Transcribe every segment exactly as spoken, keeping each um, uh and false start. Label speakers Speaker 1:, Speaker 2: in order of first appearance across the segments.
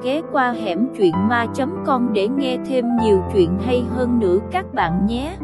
Speaker 1: ghé qua hẻm truyện ma chấm com để nghe thêm nhiều chuyện hay hơn nữa các bạn nhé.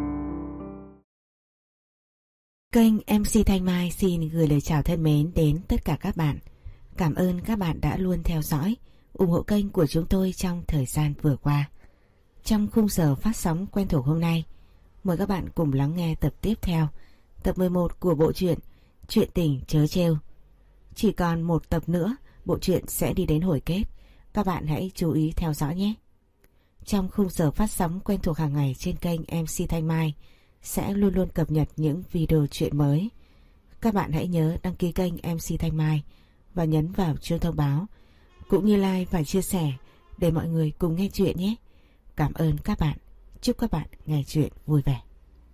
Speaker 2: Kênh em xê Thanh Mai xin gửi lời chào thân mến đến tất cả các bạn. Cảm ơn các bạn đã luôn theo dõi, ủng hộ kênh của chúng tôi trong thời gian vừa qua. Trong khung giờ phát sóng quen thuộc hôm nay, mời các bạn cùng lắng nghe tập tiếp theo, tập mười một của bộ truyện Chuyện tình trớ trêu. Chỉ còn một tập nữa, bộ truyện sẽ đi đến hồi kết. Các bạn hãy chú ý theo dõi nhé. Trong khung giờ phát sóng quen thuộc hàng ngày trên kênh em xê Thanh Mai sẽ luôn luôn cập nhật những video truyện mới. Các bạn hãy nhớ đăng ký kênh em xê Thanh Mai và nhấn vào chuông thông báo, cũng như like và chia sẻ để mọi người cùng nghe chuyện nhé. Cảm ơn các bạn. Chúc các bạn nghe chuyện vui vẻ.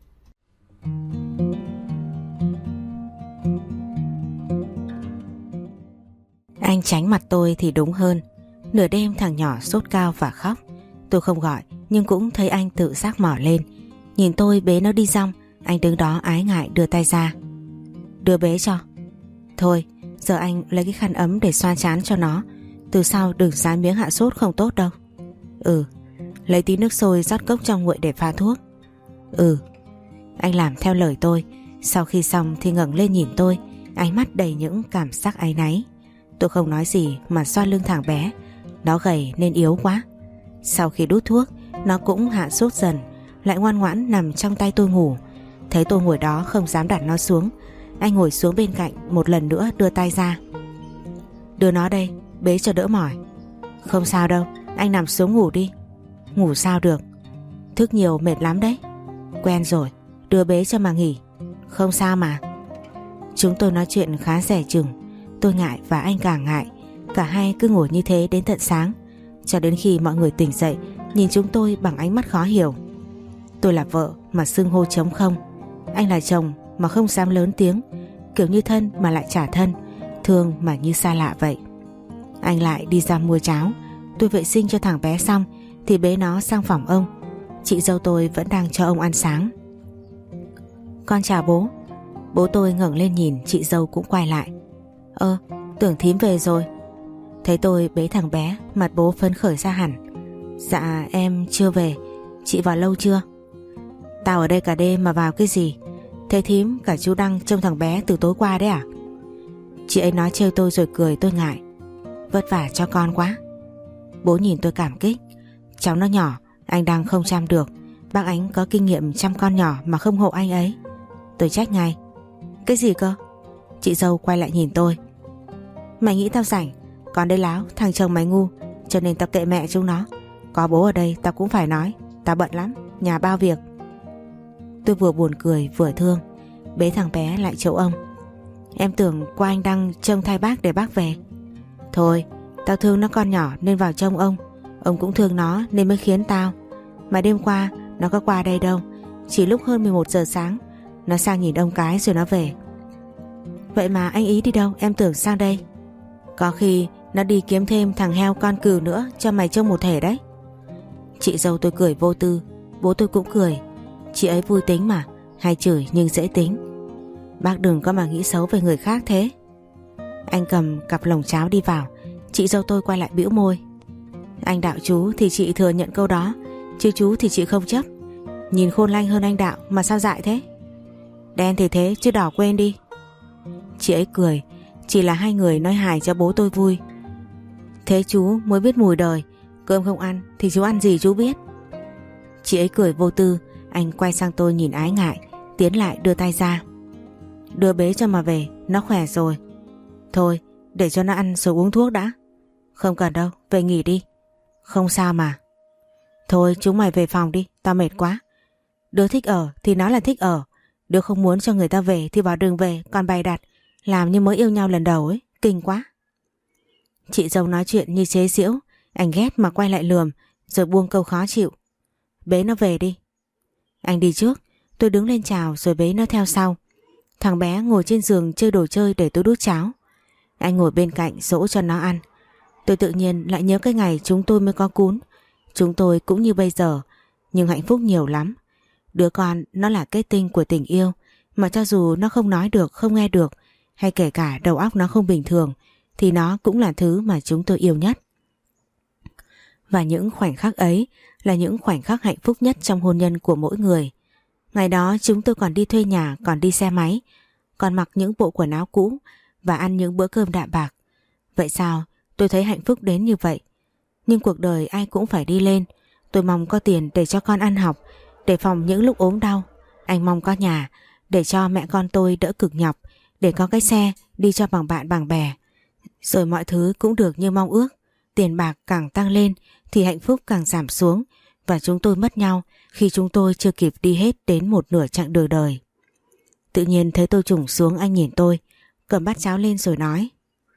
Speaker 2: Anh tránh mặt tôi thì đúng hơn. Nửa đêm thằng nhỏ sốt cao và khóc. Tôi không gọi nhưng cũng thấy anh tự giác mỏ lên. Nhìn tôi bế nó đi xong, anh đứng đó ái ngại đưa tay ra. Đưa bế cho. Thôi, giờ anh lấy cái khăn ấm để xoa trán cho nó. Từ sau đừng dán miếng hạ sốt không tốt đâu. Ừ. Lấy tí nước sôi rót cốc cho nguội để pha thuốc. Ừ. Anh làm theo lời tôi. Sau khi xong thì ngẩng lên nhìn tôi, ánh mắt đầy những cảm giác áy náy. Tôi không nói gì mà xoa lưng thằng bé. Nó gầy nên yếu quá. Sau khi đút thuốc, nó cũng hạ sốt dần, lại ngoan ngoãn nằm trong tay tôi ngủ. Thấy tôi ngồi đó không dám đặt nó xuống, anh ngồi xuống bên cạnh một lần nữa đưa tay ra. Đưa nó đây, bế cho đỡ mỏi. Không sao đâu, anh nằm xuống ngủ đi. Ngủ sao được, thức nhiều mệt lắm đấy. Quen rồi, đưa bế cho mà nghỉ. Không sao mà. Chúng tôi nói chuyện khá dè chừng. Tôi ngại và anh càng ngại. Cả hai cứ ngồi như thế đến tận sáng, cho đến khi mọi người tỉnh dậy nhìn chúng tôi bằng ánh mắt khó hiểu. Tôi là vợ mà xưng hô trống không. Anh là chồng mà không dám lớn tiếng, kiểu như thân mà lại chả thân, thương mà như xa lạ vậy. Anh lại đi ra mua cháo. Tôi vệ sinh cho thằng bé xong thì bế nó sang phòng ông. Chị dâu tôi vẫn đang cho ông ăn sáng. Con chào bố. Bố tôi ngẩng lên nhìn, chị dâu cũng quay lại. Ơ, tưởng thím về rồi. Thấy tôi bế thằng bé, mặt bố phấn khởi ra hẳn. Dạ em chưa về. Chị vào lâu chưa? Tao ở đây cả đêm mà vào cái gì? Thế thím cả chú Đăng trông thằng bé từ tối qua đấy à? Chị ấy nói trêu tôi rồi cười. Tôi ngại. Vất vả cho con quá. Bố nhìn tôi cảm kích. Cháu nó nhỏ, anh Đăng không chăm được. Bác Ánh có kinh nghiệm chăm con nhỏ mà không hộ anh ấy. Tôi trách ngay. Cái gì cơ? Chị dâu quay lại nhìn tôi. Mày nghĩ tao rảnh? Còn đây láo, thằng chồng mày ngu, cho nên tao kệ mẹ chúng nó. Có bố ở đây tao cũng phải nói. Tao bận lắm, nhà bao việc. Tôi vừa buồn cười vừa thương. Bế thằng bé lại chỗ ông. Em tưởng qua anh Đăng trông thay bác để bác về. Thôi, tao thương nó con nhỏ nên vào trông ông. Ông cũng thương nó nên mới khiến tao. Mà đêm qua nó có qua đây đâu. Chỉ lúc hơn mười một giờ sáng nó sang nhìn ông cái rồi nó về. Vậy mà anh ý đi đâu? Em tưởng sang đây. Có khi nó đi kiếm thêm thằng heo con cừu nữa cho mày trông một thể đấy. Chị dâu tôi cười vô tư. Bố tôi cũng cười. Chị ấy vui tính mà, hay chửi nhưng dễ tính. Bác đừng có mà nghĩ xấu về người khác thế. Anh cầm cặp lồng cháo đi vào. Chị dâu tôi quay lại bĩu môi. Anh Đạo chú thì chị thừa nhận câu đó, chứ chú thì chị không chấp. Nhìn khôn lanh hơn anh Đạo mà sao dại thế? Đen thì thế chứ đỏ quên đi. Chị ấy cười. Chỉ là hai người nói hài cho bố tôi vui. Thế chú mới biết mùi đời. Cơm không ăn thì chú ăn gì chú biết. Chị ấy cười vô tư. Anh quay sang tôi nhìn ái ngại, tiến lại đưa tay ra. Đưa bế cho mà về, nó khỏe rồi. Thôi, để cho nó ăn rồi uống thuốc đã. Không cần đâu, về nghỉ đi. Không sao mà. Thôi chúng mày về phòng đi, tao mệt quá. Đứa thích ở thì nó là thích ở. Đứa không muốn cho người ta về thì bảo đừng về, còn bày đặt làm như mới yêu nhau lần đầu ấy, kinh quá. Chị dâu nói chuyện như chế giễu. Anh ghét mà quay lại lườm, rồi buông câu khó chịu. Bế nó về đi. Anh đi trước. Tôi đứng lên chào rồi bế nó theo sau. Thằng bé ngồi trên giường chơi đồ chơi để tôi đút cháo. Anh ngồi bên cạnh dỗ cho nó ăn. Tôi tự nhiên lại nhớ cái ngày chúng tôi mới có cún. Chúng tôi cũng như bây giờ, nhưng hạnh phúc nhiều lắm. Đứa con nó là kết tinh của tình yêu, mà cho dù nó không nói được, không nghe được, hay kể cả đầu óc nó không bình thường, thì nó cũng là thứ mà chúng tôi yêu nhất. Và những khoảnh khắc ấy là những khoảnh khắc hạnh phúc nhất trong hôn nhân của mỗi người. Ngày đó chúng tôi còn đi thuê nhà, còn đi xe máy, còn mặc những bộ quần áo cũ và ăn những bữa cơm đạm bạc. Vậy sao tôi thấy hạnh phúc đến như vậy? Nhưng cuộc đời ai cũng phải đi lên. Tôi mong có tiền để cho con ăn học, để phòng những lúc ốm đau. Anh mong có nhà để cho mẹ con tôi đỡ cực nhọc, để có cái xe đi cho bằng bạn bằng bè. Rồi mọi thứ cũng được như mong ước. Tiền bạc càng tăng lên thì hạnh phúc càng giảm xuống, và chúng tôi mất nhau khi chúng tôi chưa kịp đi hết đến một nửa chặng đường đời. Tự nhiên thấy tôi trùng xuống, anh nhìn tôi, cầm bát cháo lên rồi nói: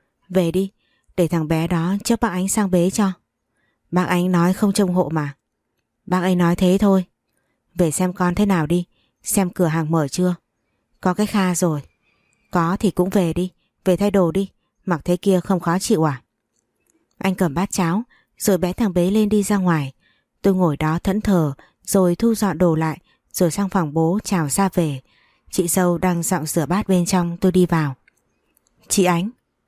Speaker 2: về đi, để thằng bé đó cho bác Ánh sang bế cho. Bác Ánh nói không trông hộ mà. Bác ấy nói thế thôi. Về xem con thế nào đi, xem cửa hàng mở chưa. Có cái Kha rồi. Có thì cũng về đi, về thay đồ đi, mặc thế kia không khó chịu à? Anh cầm bát cháo rồi bế thằng bé lên đi ra ngoài. Tôi ngồi đó thẫn thờ, rồi thu dọn đồ lại, rồi sang phòng bố chào ra về. Chị dâu đang dọn rửa bát bên trong, tôi đi vào. Chị Ánh.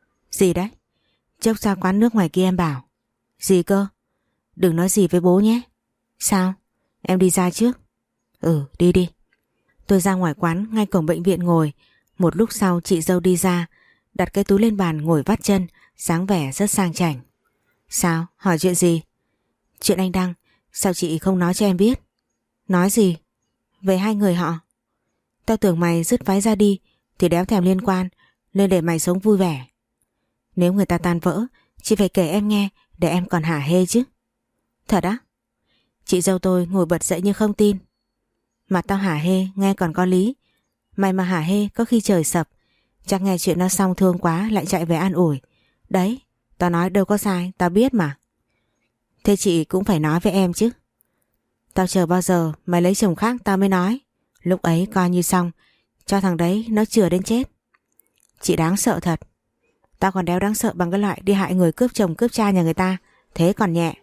Speaker 2: Gì đấy? Chốc ra quán nước ngoài kia em bảo. Gì cơ? Đừng nói gì với bố nhé. Sao? Em đi ra trước. Ừ, đi đi. Tôi ra ngoài quán ngay cổng bệnh viện ngồi. Một lúc sau chị dâu đi ra, đặt cái túi lên bàn ngồi vắt chân, dáng vẻ rất sang chảnh. Sao? Hỏi chuyện gì? Chuyện anh Đăng. Sao chị không nói cho em biết? Nói gì? Về hai người họ. Tao tưởng mày dứt váy ra đi thì đéo thèm liên quan, nên để mày sống vui vẻ. Nếu người ta tan vỡ, chị phải kể em nghe để em còn hả hê chứ. Thật á? Chị dâu tôi ngồi bật dậy như không tin. Mà tao hả hê nghe còn có lý. Mày mà hả hê có khi trời sập. Chắc nghe chuyện nó xong thương quá lại chạy về an ủi. Đấy, tao nói đâu có sai, tao biết mà. Thế chị cũng phải nói với em chứ. Tao chờ bao giờ mày lấy chồng khác tao mới nói. Lúc ấy coi như xong, cho thằng đấy nó chừa đến chết. Chị đáng sợ thật. Tao còn đéo đáng sợ bằng cái loại đi hại người, cướp chồng cướp cha nhà người ta. Thế còn nhẹ.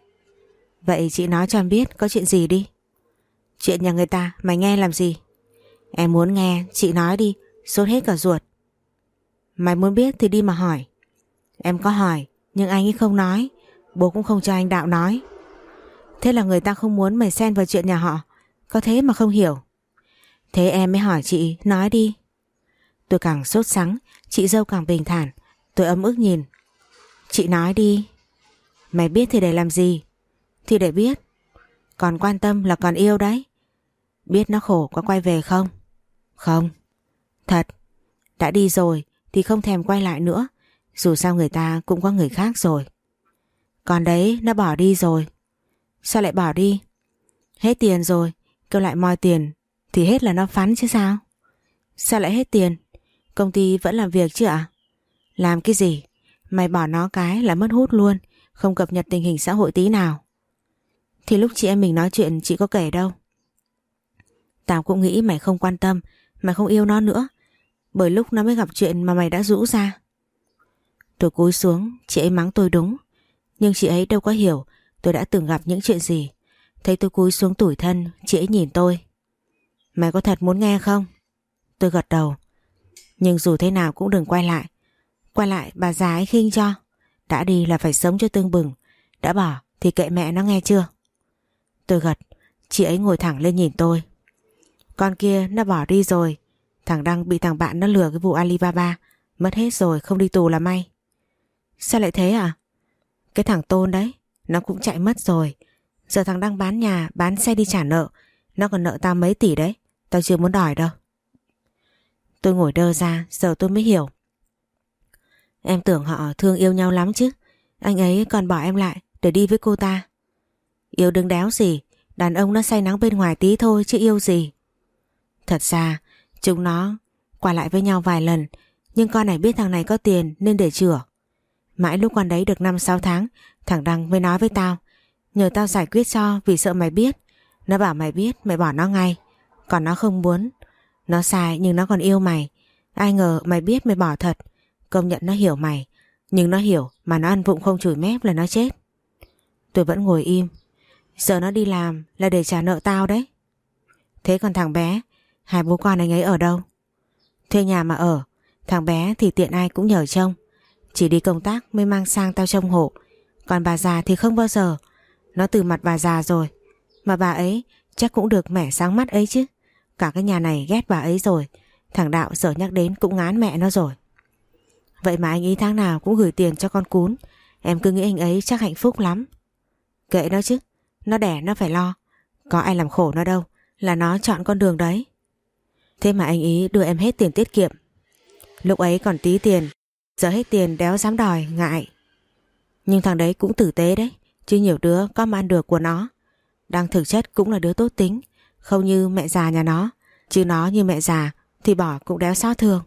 Speaker 2: Vậy chị nói cho em biết có chuyện gì đi. Chuyện nhà người ta mày nghe làm gì? Em muốn nghe chị nói đi, sốt hết cả ruột. Mày muốn biết thì đi mà hỏi. Em có hỏi nhưng anh ấy không nói. Bố cũng không cho anh Đạo nói. Thế là người ta không muốn mày xen vào chuyện nhà họ. Có thế mà không hiểu. Thế em mới hỏi chị, nói đi. Tôi càng sốt sắng, chị dâu càng bình thản. Tôi ấm ức nhìn. Chị nói đi. Mày biết thì để làm gì? Thì để biết. Còn quan tâm là còn yêu đấy. Biết nó khổ có quay về không? Không. Thật. Đã đi rồi thì không thèm quay lại nữa. Dù sao người ta cũng có người khác rồi. Còn đấy nó bỏ đi rồi. Sao lại bỏ đi? Hết tiền rồi. Kêu lại moi tiền thì hết là nó phắn chứ sao? Sao lại hết tiền? Công ty vẫn làm việc chứ ạ? Làm cái gì? Mày bỏ nó cái là mất hút luôn. Không cập nhật tình hình xã hội tí nào. Thì lúc chị em mình nói chuyện chị có kể đâu. Tao cũng nghĩ mày không quan tâm, mày không yêu nó nữa. Bởi lúc nó mới gặp chuyện mà mày đã rũ ra. Tôi cúi xuống, chị ấy mắng tôi đúng. Nhưng chị ấy đâu có hiểu tôi đã từng gặp những chuyện gì. Thấy tôi cúi xuống tủi thân, chị ấy nhìn tôi. Mày có thật muốn nghe không? Tôi gật đầu. Nhưng dù thế nào cũng đừng quay lại. Quay lại bà già ấy khinh cho. Đã đi là phải sống cho tưng bừng. Đã bỏ thì kệ mẹ nó, nghe chưa? Tôi gật. Chị ấy ngồi thẳng lên nhìn tôi. Con kia nó bỏ đi rồi. Thằng Đăng bị thằng bạn nó lừa cái vụ Alibaba. Mất hết rồi, không đi tù là may. Sao lại thế à? Cái thằng Tôn đấy, nó cũng chạy mất rồi. Giờ thằng Đăng bán nhà, bán xe đi trả nợ. Nó còn nợ tao mấy tỷ đấy. Tao chưa muốn đòi đâu. Tôi ngồi đơ ra, giờ tôi mới hiểu. Em tưởng họ thương yêu nhau lắm chứ. Anh ấy còn bỏ em lại để đi với cô ta. Yêu đừng đéo gì. Đàn ông nó say nắng bên ngoài tí thôi chứ yêu gì. Thật ra chúng nó qua lại với nhau vài lần. Nhưng con này biết thằng này có tiền nên để chữa. Mãi lúc con đấy được năm sáu tháng, thằng Đăng mới nói với tao, nhờ tao giải quyết cho vì sợ mày biết. Nó bảo mày biết mày bỏ nó ngay. Còn nó không muốn. Nó sai nhưng nó còn yêu mày. Ai ngờ mày biết mày bỏ thật. Công nhận nó hiểu mày. Nhưng nó hiểu mà nó ăn vụng không chửi mép là nó chết. Tôi vẫn ngồi im. Giờ nó đi làm là để trả nợ tao đấy. Thế còn thằng bé, hai bố con anh ấy ở đâu? Thuê nhà mà ở. Thằng bé thì tiện ai cũng nhờ trông. Chỉ đi công tác mới mang sang tao trông hộ. Còn bà già thì không bao giờ. Nó từ mặt bà già rồi. Mà bà ấy chắc cũng được mẻ sáng mắt ấy chứ. Cả cái nhà này ghét bà ấy rồi. Thằng Đạo giờ nhắc đến cũng ngán mẹ nó rồi. Vậy mà anh ý tháng nào cũng gửi tiền cho con cún. Em cứ nghĩ anh ấy chắc hạnh phúc lắm. Kệ nó chứ. Nó đẻ nó phải lo. Có ai làm khổ nó đâu. Là nó chọn con đường đấy. Thế mà anh ý đưa em hết tiền tiết kiệm. Lúc ấy còn tí tiền. Giờ hết tiền đéo dám đòi, ngại. Nhưng thằng đấy cũng tử tế đấy. Chứ nhiều đứa có mà ăn được của nó. Đang thực chất cũng là đứa tốt tính. Không như mẹ già nhà nó. Chứ nó như mẹ già thì bỏ cũng đéo xót thương.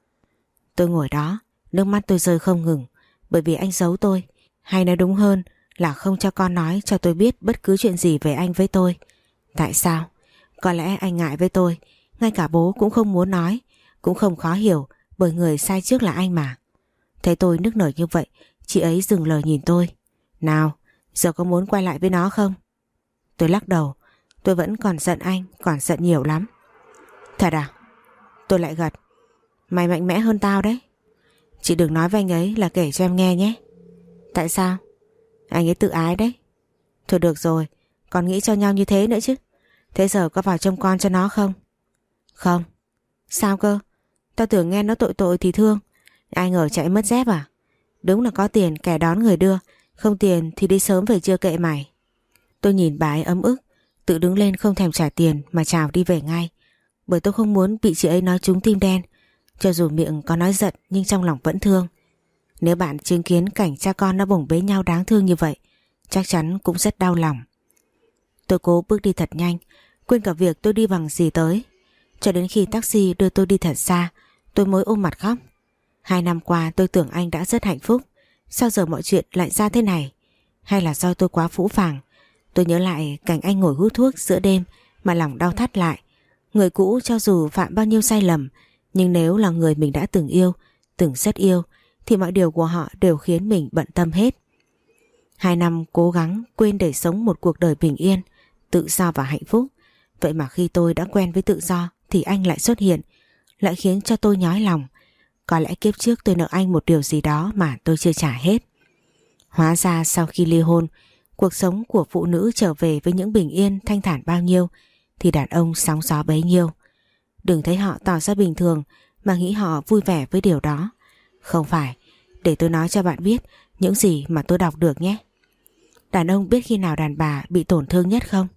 Speaker 2: Tôi ngồi đó, nước mắt tôi rơi không ngừng. Bởi vì anh giấu tôi. Hay nói đúng hơn là không cho con nói cho tôi biết bất cứ chuyện gì về anh với tôi. Tại sao? Có lẽ anh ngại với tôi. Ngay cả bố cũng không muốn nói. Cũng không khó hiểu, bởi người sai trước là anh mà. Thấy tôi nức nở như vậy, chị ấy dừng lời nhìn tôi. Nào, giờ có muốn quay lại với nó không? Tôi lắc đầu. Tôi vẫn còn giận anh, còn giận nhiều lắm. Thật à? Tôi lại gật. Mày mạnh mẽ hơn tao đấy. Chị đừng nói với anh ấy là kể cho em nghe nhé. Tại sao? Anh ấy tự ái đấy. Thôi được rồi, còn nghĩ cho nhau như thế nữa chứ. Thế giờ có vào trông con cho nó không? Không. Sao cơ? Tao tưởng nghe nó tội tội thì thương. Ai ngờ chạy mất dép à? Đúng là có tiền kẻ đón người đưa. Không tiền thì đi sớm về chưa kệ mày. Tôi nhìn bà ấy ấm ức. Tự đứng lên không thèm trả tiền mà chào đi về ngay. Bởi tôi không muốn bị chị ấy nói trúng tim đen. Cho dù miệng có nói giận nhưng trong lòng vẫn thương. Nếu bạn chứng kiến cảnh cha con nó bồng bế nhau đáng thương như vậy, chắc chắn cũng rất đau lòng. Tôi cố bước đi thật nhanh, quên cả việc tôi đi bằng gì tới. Cho đến khi taxi đưa tôi đi thật xa, tôi mới ôm mặt khóc. Hai năm qua tôi tưởng anh đã rất hạnh phúc. Sao giờ mọi chuyện lại ra thế này? Hay là do tôi quá phũ phàng? Tôi nhớ lại cảnh anh ngồi hút thuốc giữa đêm mà lòng đau thắt lại. Người cũ cho dù phạm bao nhiêu sai lầm, nhưng nếu là người mình đã từng yêu, từng rất yêu, thì mọi điều của họ đều khiến mình bận tâm hết. Hai năm cố gắng quên để sống một cuộc đời bình yên, tự do và hạnh phúc. Vậy mà khi tôi đã quen với tự do thì anh lại xuất hiện, lại khiến cho tôi nhói lòng. Có lẽ kiếp trước tôi nợ anh một điều gì đó mà tôi chưa trả hết. Hóa ra sau khi ly hôn, cuộc sống của phụ nữ trở về với những bình yên thanh thản bao nhiêu thì đàn ông sóng gió bấy nhiêu. Đừng thấy họ tỏ ra bình thường mà nghĩ họ vui vẻ với điều đó. Không phải, để tôi nói cho bạn biết những gì mà tôi đọc được nhé. Đàn ông biết khi nào đàn bà bị tổn thương nhất không?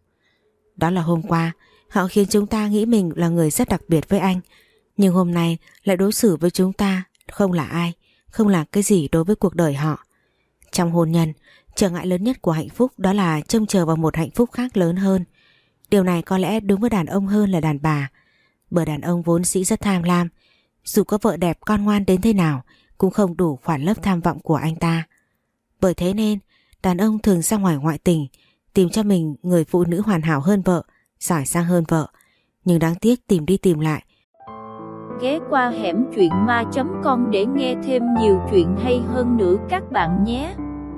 Speaker 2: Đó là hôm qua họ khiến chúng ta nghĩ mình là người rất đặc biệt với anh, nhưng hôm nay lại đối xử với chúng ta không là ai, không là cái gì đối với cuộc đời họ. Trong hôn nhân, trở ngại lớn nhất của hạnh phúc đó là trông chờ vào một hạnh phúc khác lớn hơn. Điều này có lẽ đúng với đàn ông hơn là đàn bà, bởi đàn ông vốn dĩ rất tham lam. Dù có vợ đẹp con ngoan đến thế nào cũng không đủ khoản lấp tham vọng của anh ta. Bởi thế nên đàn ông thường ra ngoài ngoại tình, tìm cho mình người phụ nữ hoàn hảo hơn vợ, giỏi giang hơn vợ. Nhưng đáng tiếc tìm đi tìm lại.
Speaker 1: Ghé qua hẻm truyện ma chấm com để nghe thêm nhiều chuyện hay hơn nữa các bạn nhé.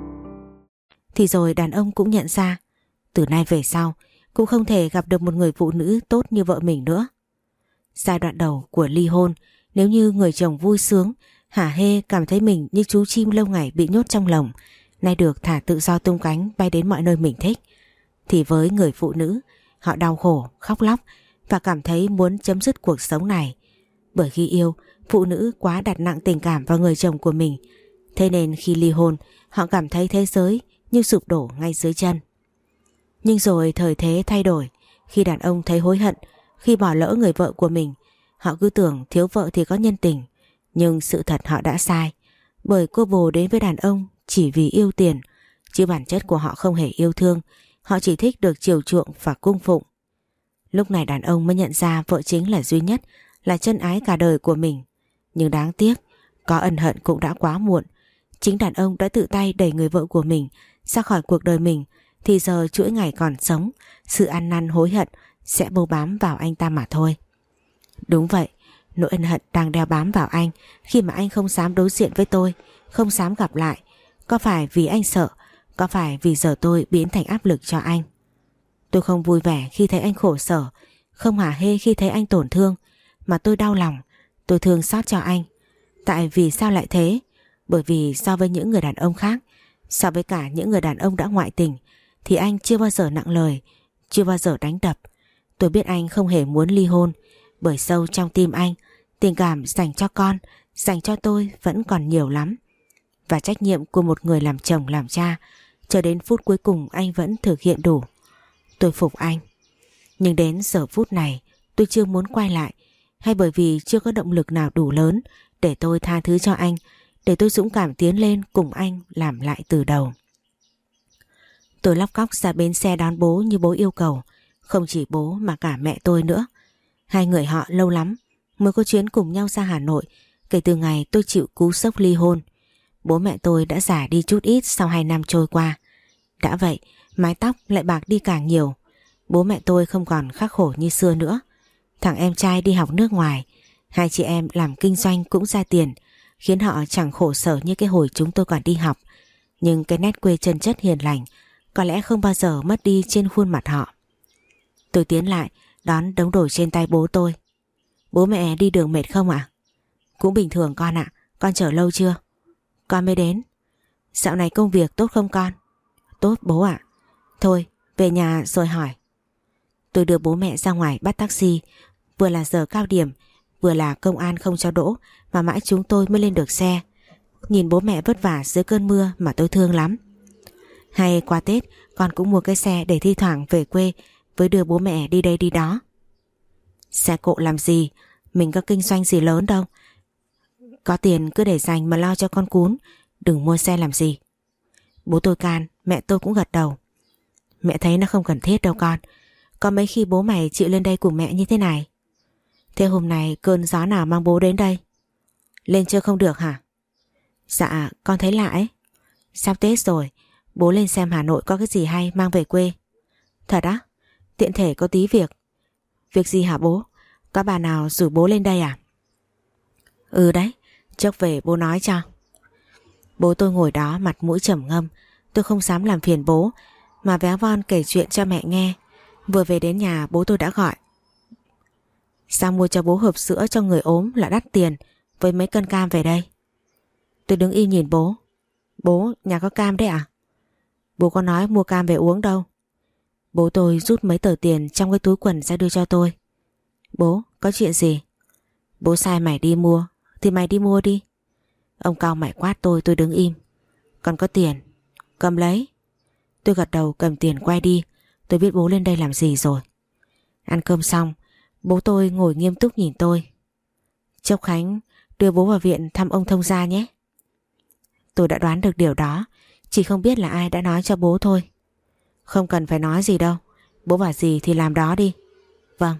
Speaker 2: Thì rồi đàn ông cũng nhận ra, từ nay về sau cũng không thể gặp được một người phụ nữ tốt như vợ mình nữa. Giai đoạn đầu của ly hôn, nếu như người chồng vui sướng, hả hê cảm thấy mình như chú chim lâu ngày bị nhốt trong lồng, nay được thả tự do tung cánh bay đến mọi nơi mình thích, thì với người phụ nữ, họ đau khổ, khóc lóc và cảm thấy muốn chấm dứt cuộc sống này. Bởi khi yêu, phụ nữ quá đặt nặng tình cảm vào người chồng của mình, thế nên khi ly hôn, họ cảm thấy thế giới như sụp đổ ngay dưới chân. Nhưng rồi thời thế thay đổi, khi đàn ông thấy hối hận khi bỏ lỡ người vợ của mình, họ cứ tưởng thiếu vợ thì có nhân tình. Nhưng sự thật họ đã sai, bởi cô bồ đến với đàn ông chỉ vì yêu tiền, chứ bản chất của họ không hề yêu thương. Họ chỉ thích được chiều chuộng và cung phụng. Lúc này đàn ông mới nhận ra vợ chính là duy nhất, là chân ái cả đời của mình. Nhưng đáng tiếc, có ân hận cũng đã quá muộn. Chính đàn ông đã tự tay đẩy người vợ của mình ra khỏi cuộc đời mình, thì giờ chuỗi ngày còn sống, sự ăn năn hối hận sẽ bâu bám vào anh ta mà thôi. Đúng vậy, nỗi ân hận đang đeo bám vào anh khi mà anh không dám đối diện với tôi, không dám gặp lại. Có phải vì anh sợ, có phải vì giờ tôi biến thành áp lực cho anh? Tôi không vui vẻ khi thấy anh khổ sở, không hả hê khi thấy anh tổn thương, mà tôi đau lòng, tôi thương xót cho anh. Tại vì sao lại thế? Bởi vì so với những người đàn ông khác, so với cả những người đàn ông đã ngoại tình, thì anh chưa bao giờ nặng lời, chưa bao giờ đánh đập. Tôi biết anh không hề muốn ly hôn, bởi sâu trong tim anh, tình cảm dành cho con, dành cho tôi vẫn còn nhiều lắm. Và trách nhiệm của một người làm chồng làm cha, cho đến phút cuối cùng anh vẫn thực hiện đủ. Tôi phục anh. Nhưng đến giờ phút này tôi chưa muốn quay lại, hay bởi vì chưa có động lực nào đủ lớn để tôi tha thứ cho anh, để tôi dũng cảm tiến lên cùng anh làm lại từ đầu. Tôi lóc cóc ra bến xe đón bố như bố yêu cầu. Không chỉ bố mà cả mẹ tôi nữa. Hai người họ lâu lắm mới có chuyến cùng nhau ra Hà Nội kể từ ngày tôi chịu cú sốc ly hôn. Bố mẹ tôi đã già đi chút ít sau hai năm trôi qua. Đã vậy, mái tóc lại bạc đi càng nhiều. Bố mẹ tôi không còn khắc khổ như xưa nữa. Thằng em trai đi học nước ngoài, hai chị em làm kinh doanh cũng ra tiền, khiến họ chẳng khổ sở như cái hồi chúng tôi còn đi học. Nhưng cái nét quê chân chất hiền lành có lẽ không bao giờ mất đi trên khuôn mặt họ. Tôi tiến lại đón đống đồ trên tay bố tôi. Bố mẹ đi đường mệt không ạ? Cũng bình thường con ạ. Con chờ lâu chưa? Con mới đến. Dạo này công việc tốt không con? Tốt bố ạ. Thôi về nhà rồi hỏi. Tôi đưa bố mẹ ra ngoài bắt taxi. Vừa là giờ cao điểm, vừa là công an không cho đỗ, mà mãi chúng tôi mới lên được xe. Nhìn bố mẹ vất vả dưới cơn mưa mà tôi thương lắm. Hay qua Tết con cũng mua cái xe để thi thoảng về quê với đưa bố mẹ đi đây đi đó. Xe cộ làm gì? Mình có kinh doanh gì lớn đâu. Có tiền cứ để dành mà lo cho con cún, đừng mua xe làm gì. Bố tôi can, mẹ tôi cũng gật đầu. Mẹ thấy nó không cần thiết đâu con. Có mấy khi bố mày chịu lên đây cùng mẹ như thế này. Thế hôm nay cơn gió nào mang bố đến đây? Lên chơi không được hả? Dạ con thấy lạ ấy. Sắp Tết rồi, bố lên xem Hà Nội có cái gì hay mang về quê. Thật á? Tiện thể có tí việc. Việc gì hả bố? Có bà nào rủ bố lên đây à? Ừ đấy, chốc về bố nói cho. Bố tôi ngồi đó mặt mũi trầm ngâm. Tôi không dám làm phiền bố, mà véo von kể chuyện cho mẹ nghe. Vừa về đến nhà bố tôi đã gọi. Sao mua cho bố hộp sữa cho người ốm là đắt tiền, với mấy cân cam về đây? Tôi đứng im nhìn bố. Bố, nhà có cam đấy à? Bố có nói mua cam về uống đâu. Bố tôi rút mấy tờ tiền trong cái túi quần ra đưa cho tôi. Bố, có chuyện gì? Bố sai mày đi mua thì mày đi mua đi. Ông cao mày quát tôi, tôi đứng im. Còn có tiền, cầm lấy. Tôi gật đầu cầm tiền quay đi. Tôi biết bố lên đây làm gì rồi. Ăn cơm xong, bố tôi ngồi nghiêm túc nhìn tôi. Chốc Khánh đưa bố vào viện thăm ông thông gia nhé. Tôi đã đoán được điều đó, chỉ không biết là ai đã nói cho bố thôi. Không cần phải nói gì đâu, bố bảo gì thì làm đó đi. Vâng.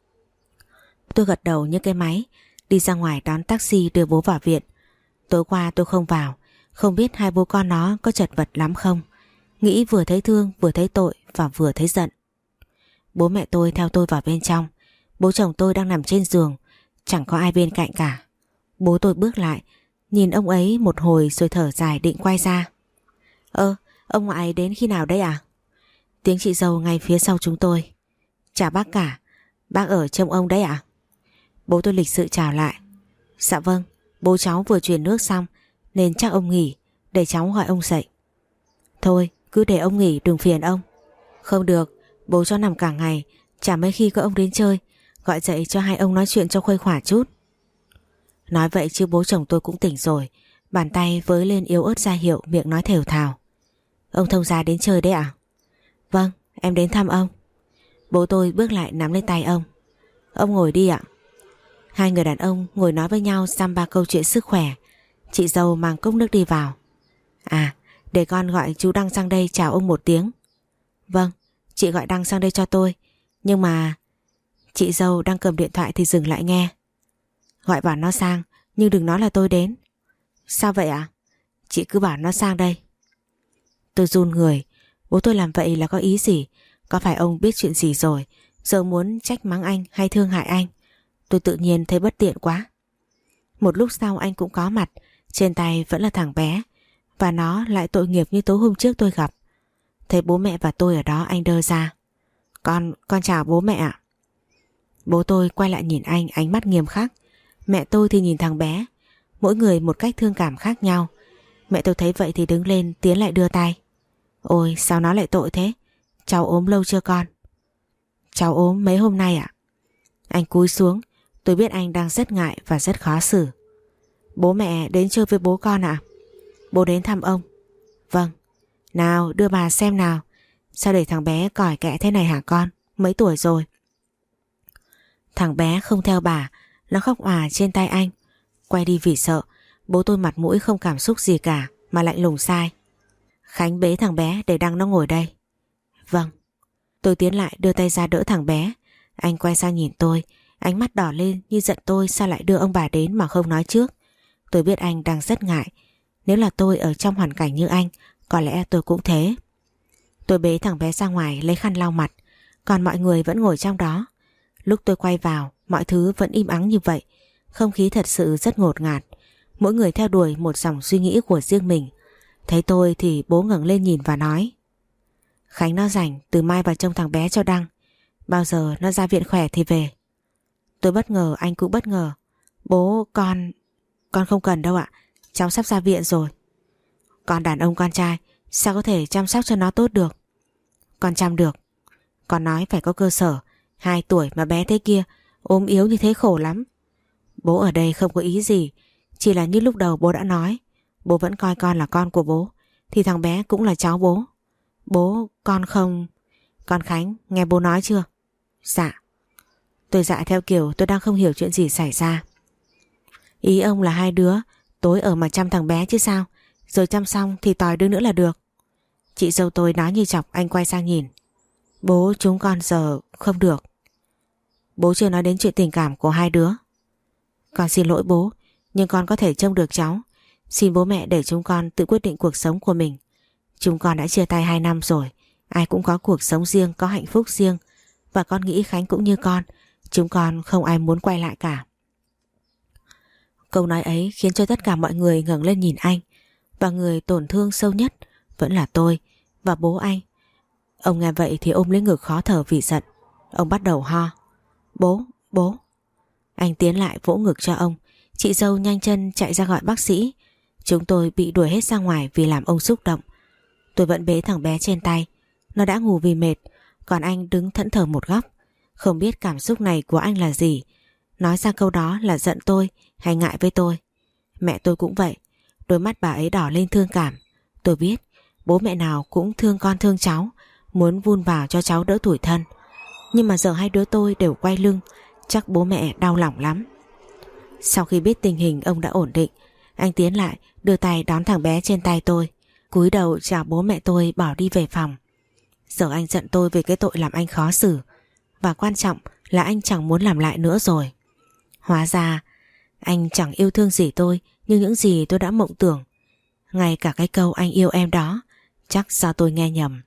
Speaker 2: Tôi gật đầu như cái máy, đi ra ngoài đón taxi đưa bố vào viện. Tối qua tôi không vào, không biết hai bố con nó có chật vật lắm không. Nghĩ vừa thấy thương, vừa thấy tội và vừa thấy giận. Bố mẹ tôi theo tôi vào bên trong. Bố chồng tôi đang nằm trên giường, chẳng có ai bên cạnh cả. Bố tôi bước lại, nhìn ông ấy một hồi rồi thở dài định quay ra. Ơ, ông ngoại đến khi nào đấy à? Tiếng chị dâu ngay phía sau chúng tôi. Chào bác cả, bác ở trông ông đấy à? Bố tôi lịch sự chào lại. Dạ vâng, bố cháu vừa chuyển nước xong nên chắc ông nghỉ, để cháu gọi ông dậy. Thôi, cứ để ông nghỉ, đừng phiền ông. Không được, bố cho nằm cả ngày, chả mấy khi có ông đến chơi. Gọi dậy cho hai ông nói chuyện cho khuây khỏa chút. Nói vậy chứ bố chồng tôi cũng tỉnh rồi. Bàn tay với lên yếu ớt ra hiệu, miệng nói thều thào. Ông thông gia đến chơi đấy à? Vâng, em đến thăm ông. Bố tôi bước lại nắm lấy tay ông. Ông ngồi đi ạ. Hai người đàn ông ngồi nói với nhau dăm ba câu chuyện sức khỏe. Chị dâu mang cốc nước đi vào. À, để con gọi chú Đăng sang đây chào ông một tiếng. Vâng, chị gọi Đăng sang đây cho tôi. Nhưng mà... Chị dâu đang cầm điện thoại thì dừng lại nghe. Gọi bảo nó sang, nhưng đừng nói là tôi đến. Sao vậy ạ? Chị cứ bảo nó sang đây. Tôi run người. Bố tôi làm vậy là có ý gì? Có phải ông biết chuyện gì rồi, giờ muốn trách mắng anh hay thương hại anh? Tôi tự nhiên thấy bất tiện quá. Một lúc sau anh cũng có mặt. Trên tay vẫn là thằng bé, và nó lại tội nghiệp như tối hôm trước tôi gặp. Thấy bố mẹ và tôi ở đó, anh đơ ra. Con, con chào bố mẹ ạ. Bố tôi quay lại nhìn anh, ánh mắt nghiêm khắc. Mẹ tôi thì nhìn thằng bé. Mỗi người một cách thương cảm khác nhau. Mẹ tôi thấy vậy thì đứng lên tiến lại đưa tay. Ôi sao nó lại tội thế? Cháu ốm lâu chưa con? Cháu ốm mấy hôm nay ạ. Anh cúi xuống, tôi biết anh đang rất ngại và rất khó xử. Bố mẹ đến chơi với bố con ạ? Bố đến thăm ông. Vâng. Nào đưa bà xem nào. Sao để thằng bé còi kẹ thế này hả con? Mấy tuổi rồi? Thằng bé không theo bà, nó khóc òa trên tay anh. Quay đi vì sợ. Bố tôi mặt mũi không cảm xúc gì cả mà lạnh lùng sai. Khánh bế thằng bé để Đăng nó ngồi đây. Vâng. Tôi tiến lại đưa tay ra đỡ thằng bé. Anh quay sang nhìn tôi, ánh mắt đỏ lên như giận tôi sao lại đưa ông bà đến mà không nói trước. Tôi biết anh đang rất ngại. Nếu là tôi ở trong hoàn cảnh như anh, có lẽ tôi cũng thế. Tôi bế thằng bé ra ngoài lấy khăn lau mặt, còn mọi người vẫn ngồi trong đó. Lúc tôi quay vào, mọi thứ vẫn im ắng như vậy. Không khí thật sự rất ngột ngạt. Mỗi người theo đuổi một dòng suy nghĩ của riêng mình. Thấy tôi thì bố ngẩng lên nhìn và nói: Khánh nó rảnh, từ mai vào trông thằng bé cho Đăng. Bao giờ nó ra viện khỏe thì về. Tôi bất ngờ, anh cũng bất ngờ. Bố con... Con không cần đâu ạ. Cháu sắp ra viện rồi. Con đàn ông con trai sao có thể chăm sóc cho nó tốt được? Con chăm được. Con nói phải có cơ sở. Hai tuổi mà bé thế kia, ốm yếu như thế khổ lắm. Bố ở đây không có ý gì, chỉ là như lúc đầu bố đã nói, bố vẫn coi con là con của bố, thì thằng bé cũng là cháu bố. Bố, con không... Con Khánh, nghe bố nói chưa? Dạ. Tôi dạ theo kiểu tôi đang không hiểu chuyện gì xảy ra. Ý ông là hai đứa tối ở mà chăm thằng bé chứ sao? Rồi chăm xong thì tòi đứa nữa là được. Chị dâu tôi nói như chọc. Anh quay sang nhìn. Bố, chúng con giờ không được. Bố chưa nói đến chuyện tình cảm của hai đứa. Con xin lỗi bố, nhưng con có thể trông được cháu. Xin bố mẹ để chúng con tự quyết định cuộc sống của mình. Chúng con đã chia tay hai năm rồi. Ai cũng có cuộc sống riêng, có hạnh phúc riêng. Và con nghĩ Khánh cũng như con. Chúng con không ai muốn quay lại cả. Câu nói ấy khiến cho tất cả mọi người ngẩng lên nhìn anh. Và người tổn thương sâu nhất vẫn là tôi và bố anh. Ông nghe vậy thì ôm lấy ngực khó thở vì giận. Ông bắt đầu ho. Bố, bố. Anh tiến lại vỗ ngực cho ông. Chị dâu nhanh chân chạy ra gọi bác sĩ. Chúng tôi bị đuổi hết ra ngoài vì làm ông xúc động. Tôi vẫn bế thằng bé trên tay. Nó đã ngủ vì mệt. Còn anh đứng thẫn thờ một góc. Không biết cảm xúc này của anh là gì. Nói ra câu đó là giận tôi hay ngại với tôi. Mẹ tôi cũng vậy. Đôi mắt bà ấy đỏ lên thương cảm. Tôi biết bố mẹ nào cũng thương con thương cháu, muốn vun vào cho cháu đỡ tủi thân. Nhưng mà giờ hai đứa tôi đều quay lưng, chắc bố mẹ đau lòng lắm. Sau khi biết tình hình ông đã ổn định, anh tiến lại đưa tay đón thằng bé trên tay tôi, cúi đầu chào bố mẹ tôi bỏ đi về phòng. Giờ anh giận tôi về cái tội làm anh khó xử, và quan trọng là anh chẳng muốn làm lại nữa rồi. Hóa ra anh chẳng yêu thương gì tôi như những gì tôi đã mộng tưởng. Ngay cả cái câu anh yêu em đó chắc do tôi nghe nhầm.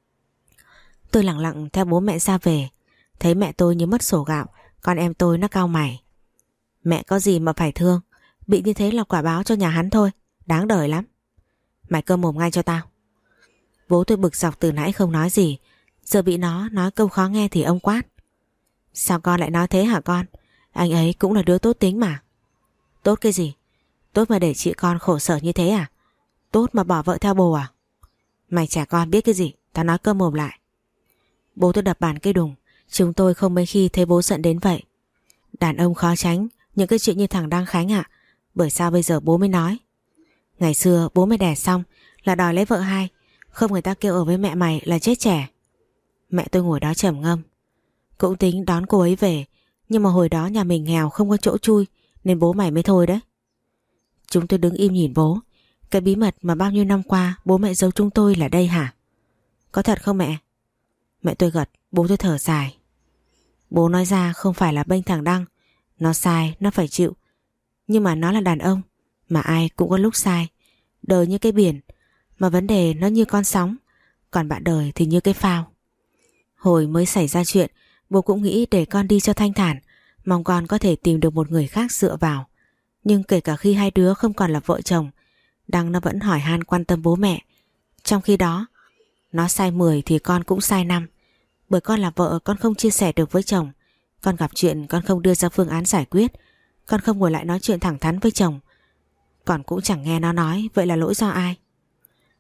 Speaker 2: Tôi lặng lặng theo bố mẹ ra về. Thấy mẹ tôi như mất sổ gạo. Con em tôi nó cau mày. Mẹ có gì mà phải thương. Bị như thế là quả báo cho nhà hắn thôi. Đáng đời lắm. Mày câm mồm ngay cho tao. Bố tôi bực dọc từ nãy không nói gì. Giờ bị nó nói câu khó nghe thì ông quát. Sao con lại nói thế hả con? Anh ấy cũng là đứa tốt tính mà. Tốt cái gì? Tốt mà để chị con khổ sở như thế à? Tốt mà bỏ vợ theo bồ à? Mày trẻ con biết cái gì? Tao nói câm mồm lại. Bố tôi đập bàn cây đùng. Chúng tôi không mấy khi thấy bố giận đến vậy. Đàn ông khó tránh những cái chuyện như thằng Đăng Khánh ạ. Bởi sao bây giờ bố mới nói? Ngày xưa bố mày đẻ xong là đòi lấy vợ hai. Không người ta kêu ở với mẹ mày là chết trẻ. Mẹ tôi ngồi đó trầm ngâm. Cũng tính đón cô ấy về, nhưng mà hồi đó nhà mình nghèo không có chỗ chui, nên bố mày mới thôi đấy. Chúng tôi đứng im nhìn bố. Cái bí mật mà bao nhiêu năm qua bố mẹ giấu chúng tôi là đây hả? Có thật không mẹ? Mẹ tôi gật, bố tôi thở dài. Bố nói ra không phải là bênh thằng Đăng. Nó sai, nó phải chịu. Nhưng mà nó là đàn ông, mà ai cũng có lúc sai. Đời như cái biển, mà vấn đề nó như con sóng. Còn bạn đời thì như cái phao. Hồi mới xảy ra chuyện, bố cũng nghĩ để con đi cho thanh thản, mong con có thể tìm được một người khác dựa vào. Nhưng kể cả khi hai đứa không còn là vợ chồng, Đăng nó vẫn hỏi han quan tâm bố mẹ. Trong khi đó, nó sai mười thì con cũng sai năm. Bởi con là vợ, con không chia sẻ được với chồng. Con gặp chuyện con không đưa ra phương án giải quyết. Con không ngồi lại nói chuyện thẳng thắn với chồng. Con cũng chẳng nghe nó nói. Vậy là lỗi do ai?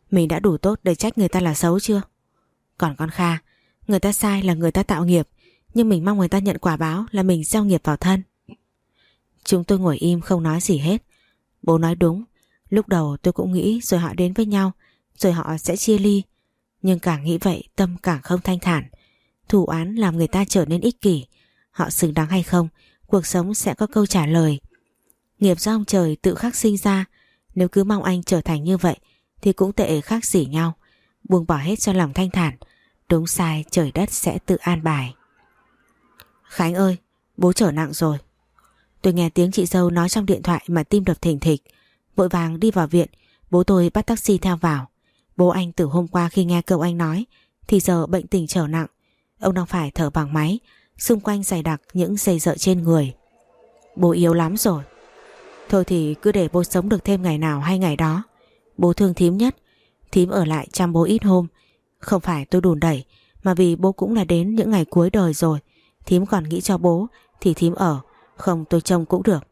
Speaker 2: Mình đã đủ tốt để trách người ta là xấu chưa? Còn con Kha, người ta sai là người ta tạo nghiệp, nhưng mình mong người ta nhận quả báo là mình gieo nghiệp vào thân. Chúng tôi ngồi im không nói gì hết. Bố nói đúng. Lúc đầu tôi cũng nghĩ rồi họ đến với nhau, rồi họ sẽ chia ly. Nhưng càng nghĩ vậy tâm càng không thanh thản. Thù oán làm người ta trở nên ích kỷ. Họ xứng đáng hay không, cuộc sống sẽ có câu trả lời. Nghiệp do ông trời tự khắc sinh ra. Nếu cứ mong anh trở thành như vậy thì cũng tệ khác gì nhau. Buông bỏ hết cho lòng thanh thản. Đúng sai trời đất sẽ tự an bài. Khánh ơi, bố trở nặng rồi. Tôi nghe tiếng chị dâu nói trong điện thoại mà tim đập thình thịch. Vội vàng đi vào viện. Bố tôi bắt taxi theo vào. Bố anh từ hôm qua khi nghe cậu anh nói thì giờ bệnh tình trở nặng. Ông đang phải thở bằng máy. Xung quanh dày đặc những dây dợ trên người. Bố yếu lắm rồi. Thôi thì cứ để bố sống được thêm ngày nào hay ngày đó. Bố thương thím nhất. Thím ở lại chăm bố ít hôm. Không phải tôi đùn đẩy, mà vì bố cũng là đến những ngày cuối đời rồi. Thím còn nghĩ cho bố thì thím ở, không tôi trông cũng được.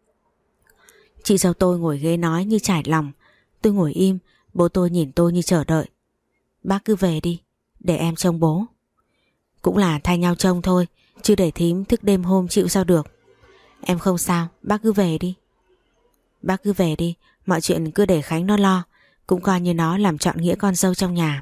Speaker 2: Chị dâu tôi ngồi ghế nói như trải lòng. Tôi ngồi im. Bố tôi nhìn tôi như chờ đợi. Bác cứ về đi, để em trông bố. Cũng là thay nhau trông thôi, chứ để thím thức đêm hôm chịu sao được. Em không sao, bác cứ về đi. Bác cứ về đi, mọi chuyện cứ để Khánh nó lo. Cũng coi như nó làm trọn nghĩa con dâu trong nhà.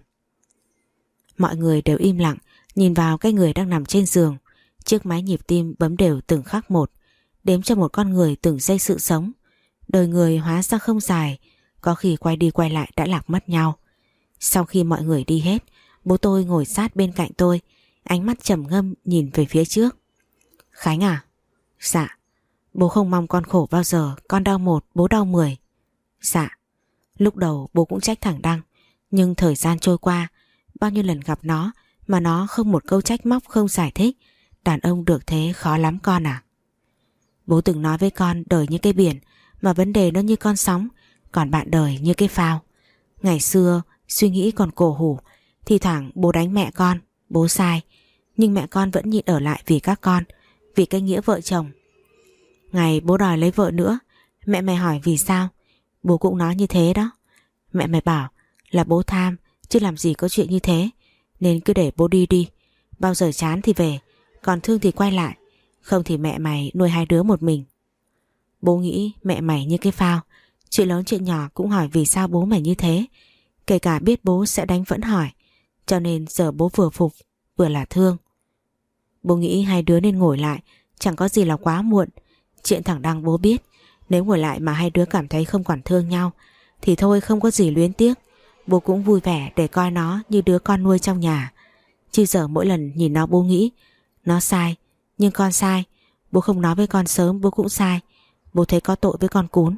Speaker 2: Mọi người đều im lặng, nhìn vào cái người đang nằm trên giường. Chiếc máy nhịp tim bấm đều từng khắc một, đếm cho một con người từng giây sự sống. Đời người hóa ra không dài, có khi quay đi quay lại đã lạc mất nhau. Sau khi mọi người đi hết, bố tôi ngồi sát bên cạnh tôi, ánh mắt trầm ngâm nhìn về phía trước. Khánh à? Dạ. Bố không mong con khổ bao giờ, con đau một, bố đau mười. Dạ. Lúc đầu bố cũng trách thằng Đăng, nhưng thời gian trôi qua, bao nhiêu lần gặp nó mà nó không một câu trách móc, không giải thích. Đàn ông được thế khó lắm con à. Bố từng nói với con đời như cái biển, mà vấn đề nó như con sóng, còn bạn đời như cái phao. Ngày xưa suy nghĩ còn cổ hủ, thì thoảng bố đánh mẹ con, bố sai, nhưng mẹ con vẫn nhịn ở lại vì các con, vì cái nghĩa vợ chồng. Ngày bố đòi lấy vợ nữa, mẹ mày hỏi vì sao, bố cũng nói như thế đó. Mẹ mày bảo là bố tham, chứ làm gì có chuyện như thế, nên cứ để bố đi đi. Bao giờ chán thì về, còn thương thì quay lại, không thì mẹ mày nuôi hai đứa một mình. Bố nghĩ mẹ mày như cái phao, chuyện lớn chuyện nhỏ cũng hỏi vì sao bố mày như thế. Kể cả biết bố sẽ đánh vẫn hỏi, cho nên giờ bố vừa phục vừa là thương. Bố nghĩ hai đứa nên ngồi lại, chẳng có gì là quá muộn. Chuyện thằng Đăng bố biết, nếu ngồi lại mà hai đứa cảm thấy không còn thương nhau thì thôi, không có gì luyến tiếc. Bố cũng vui vẻ để coi nó như đứa con nuôi trong nhà. Chứ giờ mỗi lần nhìn nó bố nghĩ nó sai, nhưng con sai. Bố không nói với con sớm, bố cũng sai. Bố thấy có tội với con cún.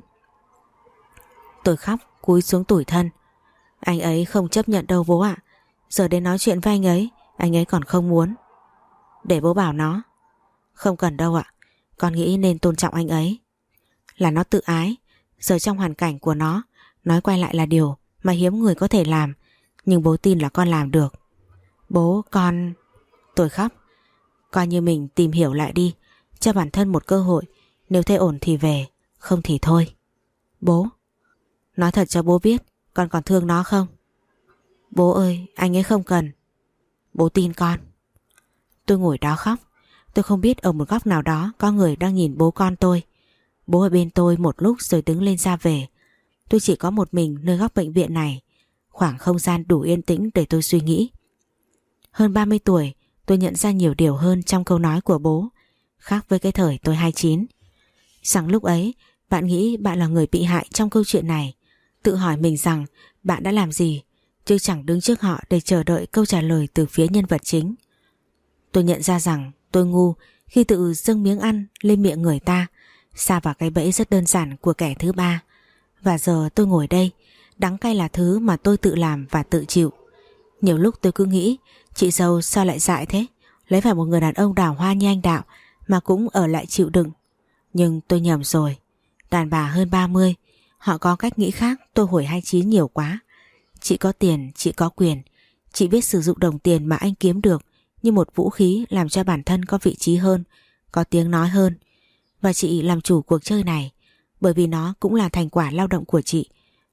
Speaker 2: Tôi khóc cúi xuống tủi thân. Anh ấy không chấp nhận đâu bố ạ. Giờ đến nói chuyện với anh ấy, anh ấy còn không muốn. Để bố bảo nó. Không cần đâu ạ. Con nghĩ nên tôn trọng anh ấy. Là nó tự ái. Giờ trong hoàn cảnh của nó, nói quay lại là điều mà hiếm người có thể làm. Nhưng bố tin là con làm được. Bố, con... Tôi khóc. Coi như mình tìm hiểu lại đi, cho bản thân một cơ hội. Nếu thấy ổn thì về, không thì thôi. Bố, nói thật cho bố biết, con còn thương nó không? Bố ơi, anh ấy không cần. Bố tin con. Tôi ngồi đó khóc. Tôi không biết ở một góc nào đó có người đang nhìn bố con tôi. Bố ở bên tôi một lúc rồi đứng lên ra về. Tôi chỉ có một mình nơi góc bệnh viện này, khoảng không gian đủ yên tĩnh để tôi suy nghĩ. Hơn ba mươi tuổi, tôi nhận ra nhiều điều hơn trong câu nói của bố, khác với cái thời tôi hai mươi chín. Rằng lúc ấy, bạn nghĩ bạn là người bị hại trong câu chuyện này. Tự hỏi mình rằng bạn đã làm gì, chứ chẳng đứng trước họ để chờ đợi câu trả lời từ phía nhân vật chính. Tôi nhận ra rằng tôi ngu khi tự dâng miếng ăn lên miệng người ta, sa vào cái bẫy rất đơn giản của kẻ thứ ba. Và giờ tôi ngồi đây, đắng cay là thứ mà tôi tự làm và tự chịu. Nhiều lúc tôi cứ nghĩ, chị dâu sao lại dại thế, lấy phải một người đàn ông đào hoa như anh Đạo mà cũng ở lại chịu đựng. Nhưng tôi nhầm rồi. Đàn bà hơn ba mươi, họ có cách nghĩ khác. Tôi hồi hai mươi chín nhiều quá. Chị có tiền, chị có quyền. Chị biết sử dụng đồng tiền mà anh kiếm được như một vũ khí làm cho bản thân có vị trí hơn, có tiếng nói hơn. Và chị làm chủ cuộc chơi này, bởi vì nó cũng là thành quả lao động của chị.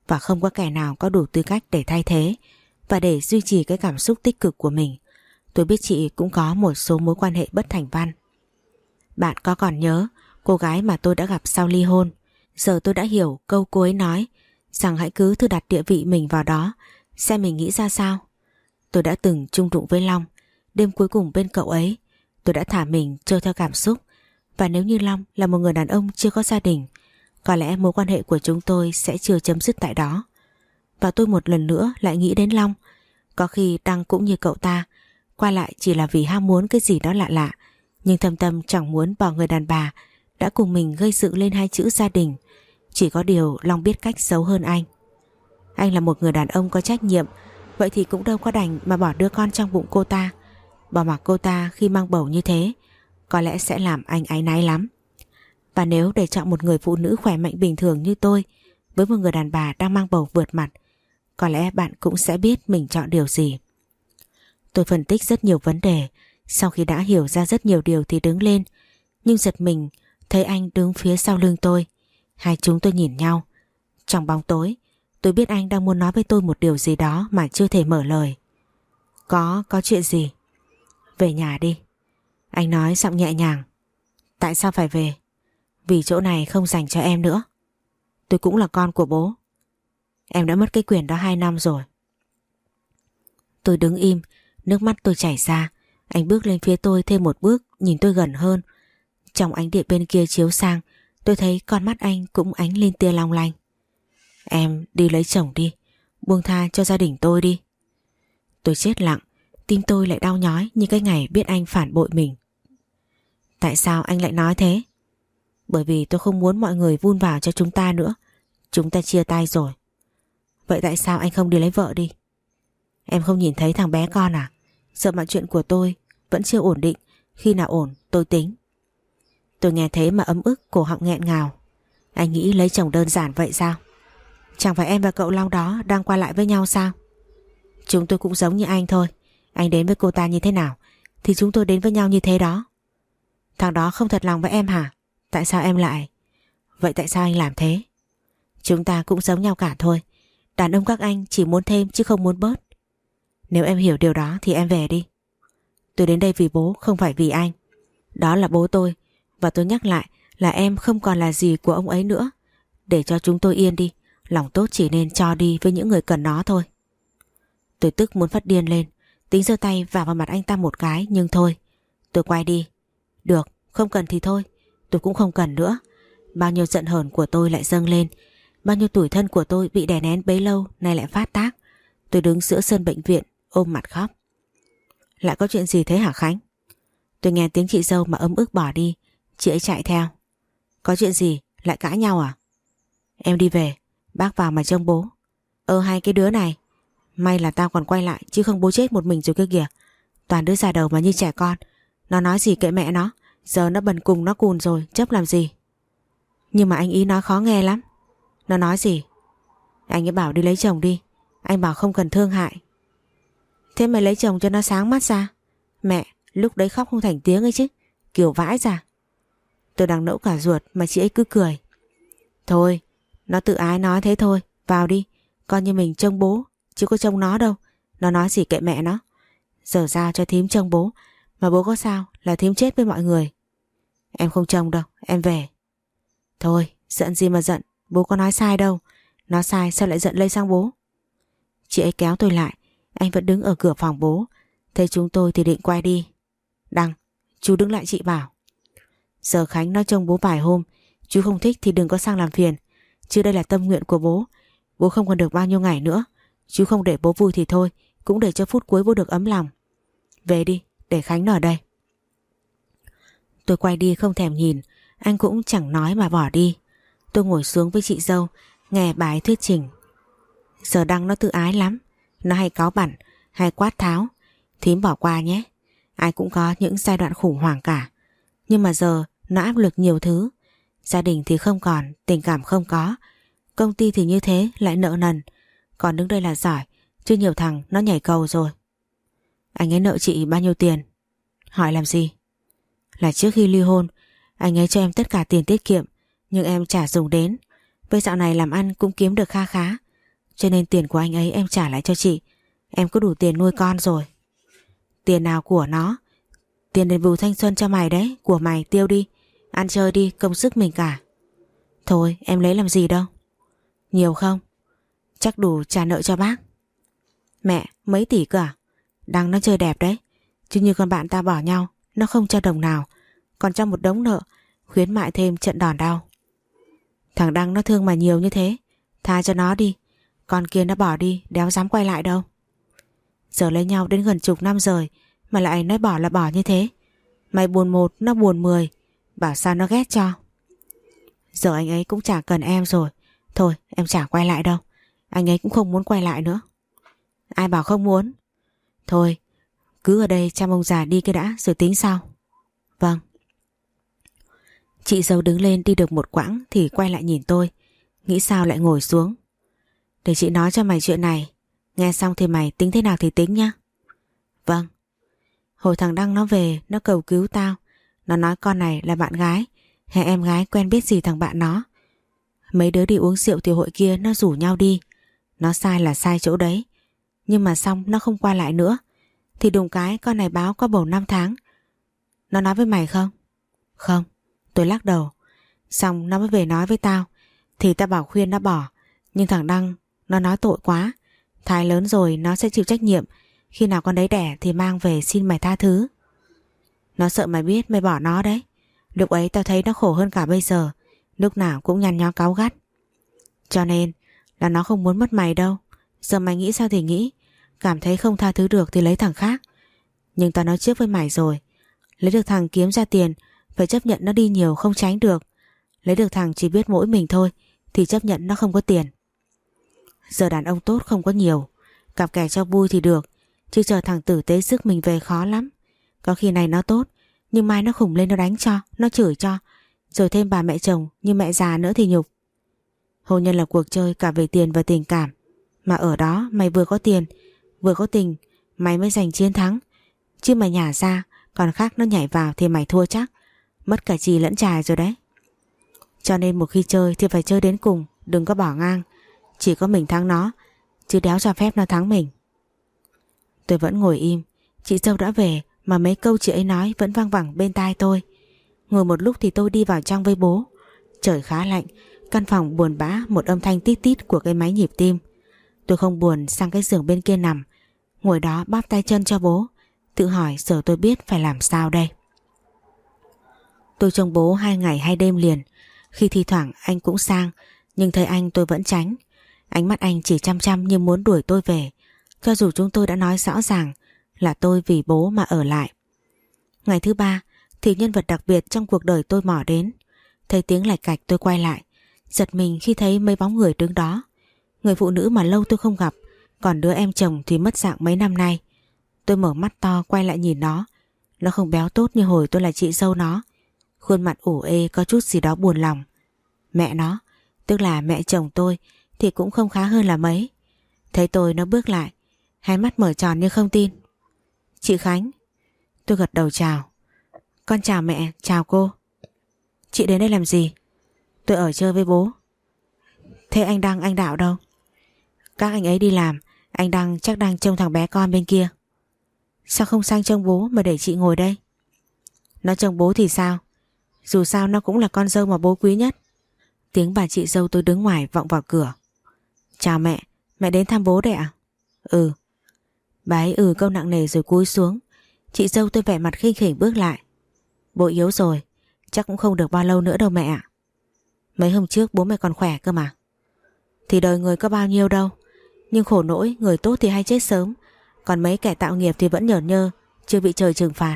Speaker 2: và không có kẻ nào có đủ tư cách để thay thế và để duy trì cái cảm xúc tích cực của mình. Tôi biết chị cũng có một số mối quan hệ bất thành văn. Bạn có còn nhớ cô gái mà tôi đã gặp sau ly hôn? Giờ tôi đã hiểu câu cô ấy nói rằng hãy cứ thử đặt địa vị mình vào đó, xem mình nghĩ ra sao. Tôi đã từng chung đụng với Long. Đêm cuối cùng bên cậu ấy, tôi đã thả mình trôi theo cảm xúc. Và nếu như Long là một người đàn ông chưa có gia đình, có lẽ mối quan hệ của chúng tôi sẽ chưa chấm dứt tại đó. Và tôi một lần nữa lại nghĩ đến Long. Có khi Đăng cũng như cậu ta, qua lại chỉ là vì ham muốn cái gì đó lạ lạ, nhưng thâm tâm chẳng muốn bỏ người đàn bà đã cùng mình gây dựng lên hai chữ gia đình. Chỉ có điều Long biết cách giấu hơn anh. Anh là một người đàn ông có trách nhiệm, vậy thì cũng đâu có đành mà bỏ đứa con trong bụng cô ta. Bỏ mặc cô ta khi mang bầu như thế có lẽ sẽ làm anh áy náy lắm. Và nếu để chọn một người phụ nữ khỏe mạnh bình thường như tôi với một người đàn bà đang mang bầu vượt mặt, có lẽ bạn cũng sẽ biết mình chọn điều gì. Tôi phân tích rất nhiều vấn đề. Sau khi đã hiểu ra rất nhiều điều thì đứng lên, nhưng giật mình thấy anh đứng phía sau lưng tôi. Hai chúng tôi nhìn nhau. Trong bóng tối, tôi biết anh đang muốn nói với tôi một điều gì đó mà chưa thể mở lời. Có, có chuyện gì? Về nhà đi. Anh nói giọng nhẹ nhàng. Tại sao phải về? Vì chỗ này không dành cho em nữa. Tôi cũng là con của bố. Em đã mất cái quyền đó hai năm rồi. Tôi đứng im, nước mắt tôi chảy ra. Anh bước lên phía tôi thêm một bước, nhìn tôi gần hơn. Trong ánh điện bên kia chiếu sang, tôi thấy con mắt anh cũng ánh lên tia long lanh. Em đi lấy chồng đi, buông tha cho gia đình tôi đi. Tôi chết lặng, tim tôi lại đau nhói như cái ngày biết anh phản bội mình. Tại sao anh lại nói thế? Bởi vì tôi không muốn mọi người vun vào cho chúng ta nữa. Chúng ta chia tay rồi. Vậy tại sao anh không đi lấy vợ đi? Em không nhìn thấy thằng bé con à? Sợ mọi chuyện của tôi vẫn chưa ổn định. Khi nào ổn tôi tính. Tôi nghe thế mà ấm ức, cổ họng nghẹn ngào. Anh nghĩ lấy chồng đơn giản vậy sao? Chẳng phải em và cậu Long đó đang qua lại với nhau sao? Chúng tôi cũng giống như anh thôi. Anh đến với cô ta như thế nào thì chúng tôi đến với nhau như thế đó. Thằng đó không thật lòng với em hả? Tại sao em lại? Vậy tại sao anh làm thế? Chúng ta cũng giống nhau cả thôi. Đàn ông các anh chỉ muốn thêm chứ không muốn bớt. Nếu em hiểu điều đó thì em về đi. Tôi đến đây vì bố, không phải vì anh. Đó là bố tôi. Và tôi nhắc lại là em không còn là gì của ông ấy nữa. Để cho chúng tôi yên đi. Lòng tốt chỉ nên cho đi với những người cần nó thôi. Tôi tức muốn phát điên lên, tính giơ tay vào vào mặt anh ta một cái, nhưng thôi. Tôi quay đi. Được, không cần thì thôi. Tôi cũng không cần nữa. Bao nhiêu giận hờn của tôi lại dâng lên. Bao nhiêu tủi thân của tôi bị đè nén bấy lâu nay lại phát tác. Tôi đứng giữa sân bệnh viện ôm mặt khóc. Lại có chuyện gì thế hả Khánh? Tôi nghe tiếng chị dâu mà ấm ức bỏ đi. Chị ấy chạy theo. Có chuyện gì? Lại cãi nhau à? Em đi về, bác vào mà trông bố. Ơ hai cái đứa này. May là tao còn quay lại chứ không bố chết một mình rồi kia kìa. Toàn đứa già đầu mà như trẻ con. Nó nói gì kệ mẹ nó. Giờ nó bần cùng nó cùn rồi, chấp làm gì. Nhưng mà anh ý nói khó nghe lắm. Nó nói gì? Anh ấy bảo đi lấy chồng đi. Anh bảo không cần thương hại. Thế mày lấy chồng cho nó sáng mắt ra. Mẹ, lúc đấy khóc không thành tiếng ấy chứ. Kiểu vãi ra. Tôi đang nẫu cả ruột mà chị ấy cứ cười. Thôi, nó tự ái nói thế thôi. Vào đi, coi như mình trông bố chứ có trông nó đâu. Nó nói gì kệ mẹ nó. Giờ giao cho thím trông bố. Mà bố có sao là thím chết với mọi người. Em không trông đâu, em về. Thôi, giận gì mà giận. Bố có nói sai đâu. Nó sai sao lại giận lây sang bố. Chị ấy kéo tôi lại. Anh vẫn đứng ở cửa phòng bố. Thấy chúng tôi thì định quay đi. Đăng, chú đứng lại chị bảo. Giờ Khánh nói trông bố vài hôm. Chú không thích thì đừng có sang làm phiền. Chứ đây là tâm nguyện của bố. Bố không còn được bao nhiêu ngày nữa. Chú không để bố vui thì thôi, cũng để cho phút cuối bố được ấm lòng. Về đi, để Khánh ở đây. Tôi quay đi không thèm nhìn. Anh cũng chẳng nói mà bỏ đi. Tôi ngồi xuống với chị dâu, nghe bà ấy thuyết trình. Giờ Đăng nó tự ái lắm. Nó hay cáu bẳn, hay quát tháo. Thím bỏ qua nhé. Ai cũng có những giai đoạn khủng hoảng cả. Nhưng mà giờ nó áp lực nhiều thứ. Gia đình thì không còn, tình cảm không có. Công ty thì như thế lại nợ nần. Còn đứng đây là giỏi, chứ nhiều thằng nó nhảy cầu rồi. Anh ấy nợ chị bao nhiêu tiền? Hỏi làm gì? Là trước khi ly hôn, anh ấy cho em tất cả tiền tiết kiệm, nhưng em chả dùng đến. Với dạo này làm ăn cũng kiếm được kha khá, cho nên tiền của anh ấy em trả lại cho chị. Em có đủ tiền nuôi con rồi. Tiền nào của nó? Tiền đền bù thanh xuân cho mày đấy, của mày tiêu đi. Ăn chơi đi, công sức mình cả. Thôi em lấy làm gì đâu. Nhiều không? Chắc đủ trả nợ cho bác. Mẹ, mấy tỷ cơ à? Đăng nó chơi đẹp đấy, chứ như con bạn ta bỏ nhau, nó không cho đồng nào, còn trong một đống nợ, khuyến mại thêm trận đòn đau. Thằng Đăng nó thương mà nhiều như thế, tha cho nó đi. Con kia nó bỏ đi, đéo dám quay lại đâu. Giờ lấy nhau đến gần chục năm rồi mà lại nói bỏ là bỏ như thế. Mày buồn một, nó buồn mười, bảo sao nó ghét cho. Giờ anh ấy cũng chả cần em rồi. Thôi em chả quay lại đâu. Anh ấy cũng không muốn quay lại nữa. Ai bảo không muốn? Thôi cứ ở đây chăm ông già đi cái đã rồi tính sau. Vâng. Chị dâu đứng lên đi được một quãng thì quay lại nhìn tôi, nghĩ sao lại ngồi xuống. Để chị nói cho mày chuyện này, nghe xong thì mày tính thế nào thì tính nhá. Vâng. Hồi thằng Đăng nó về, nó cầu cứu tao. Nó nói con này là bạn gái hay em gái quen biết gì thằng bạn nó. Mấy đứa đi uống rượu tiểu hội kia nó rủ nhau đi. Nó sai là sai chỗ đấy, nhưng mà xong nó không qua lại nữa. Thì đùng cái con này báo có bầu năm tháng. Nó nói với mày không? Không. Tôi lắc đầu. Xong nó mới về nói với tao. Thì tao bảo khuyên nó bỏ. Nhưng thằng Đăng nó nói tội quá, thai lớn rồi nó sẽ chịu trách nhiệm. Khi nào con đấy đẻ thì mang về xin mày tha thứ. Nó sợ mày biết mày bỏ nó đấy. Lúc ấy tao thấy nó khổ hơn cả bây giờ, lúc nào cũng nhăn nhó cáu gắt. Cho nên là nó không muốn mất mày đâu. Giờ mày nghĩ sao thì nghĩ. Cảm thấy không tha thứ được thì lấy thằng khác. Nhưng tao nói trước với mày rồi, lấy được thằng kiếm ra tiền, phải chấp nhận nó đi nhiều không tránh được. Lấy được thằng chỉ biết mỗi mình thôi thì chấp nhận nó không có tiền. Giờ đàn ông tốt không có nhiều, cặp kè cho vui thì được, chứ chờ thằng tử tế sức mình về khó lắm. Có khi này nó tốt, nhưng mai nó khùng lên nó đánh cho, nó chửi cho, rồi thêm bà mẹ chồng như mẹ già nữa thì nhục. Hôn nhân là cuộc chơi cả về tiền và tình cảm, mà ở đó mày vừa có tiền vừa có tình, mày mới giành chiến thắng. Chứ mày nhả ra còn khác nó nhảy vào thì mày thua chắc, mất cả chì lẫn chài rồi đấy. Cho nên một khi chơi thì phải chơi đến cùng, đừng có bỏ ngang. Chỉ có mình thắng nó, chứ đéo cho phép nó thắng mình. Tôi vẫn ngồi im. Chị dâu đã về mà mấy câu chị ấy nói vẫn văng vẳng bên tai tôi. Ngồi một lúc thì tôi đi vào trong với bố. Trời khá lạnh, căn phòng buồn bã, một âm thanh tít tít của cái máy nhịp tim. Tôi không buồn sang cái giường bên kia nằm, ngồi đó bóp tay chân cho bố, tự hỏi giờ tôi biết phải làm sao đây. Tôi trông bố hai ngày hai đêm liền. Khi thi thoảng anh cũng sang, nhưng thấy anh tôi vẫn tránh. Ánh mắt anh chỉ chăm chăm như muốn đuổi tôi về, cho dù chúng tôi đã nói rõ ràng là tôi vì bố mà ở lại. Ngày thứ ba thì nhân vật đặc biệt trong cuộc đời tôi mò đến. Thấy tiếng lạch cạch tôi quay lại, giật mình khi thấy mấy bóng người đứng đó. Người phụ nữ mà lâu tôi không gặp, còn đứa em chồng thì mất dạng mấy năm nay. Tôi mở mắt to quay lại nhìn nó. Nó không béo tốt như hồi tôi là chị dâu nó. Khuôn mặt ủ ê có chút gì đó buồn lòng. Mẹ nó, tức là mẹ chồng tôi, thì cũng không khá hơn là mấy. Thấy tôi nó bước lại, hai mắt mở tròn như không tin. Chị Khánh. Tôi gật đầu chào. Con chào mẹ, chào cô. Chị đến đây làm gì? Tôi ở chơi với bố. Thế anh Đăng anh Đạo đâu? Các anh ấy đi làm, anh Đăng chắc đang trông thằng bé con bên kia. Sao không sang trông bố mà để chị ngồi đây? Nó trông bố thì sao? Dù sao nó cũng là con dâu mà bố quý nhất. Tiếng bà chị dâu tôi đứng ngoài vọng vào cửa. Chào mẹ, mẹ đến thăm bố đấy ạ? Ừ. Bà ấy ừ câu nặng nề rồi cúi xuống. Chị dâu tôi vẻ mặt khinh khỉnh bước lại. Bố yếu rồi, chắc cũng không được bao lâu nữa đâu mẹ ạ. Mấy hôm trước bố mẹ còn khỏe cơ mà. Thì đời người có bao nhiêu đâu, nhưng khổ nỗi người tốt thì hay chết sớm, còn mấy kẻ tạo nghiệp thì vẫn nhởn nhơ, chưa bị trời trừng phạt.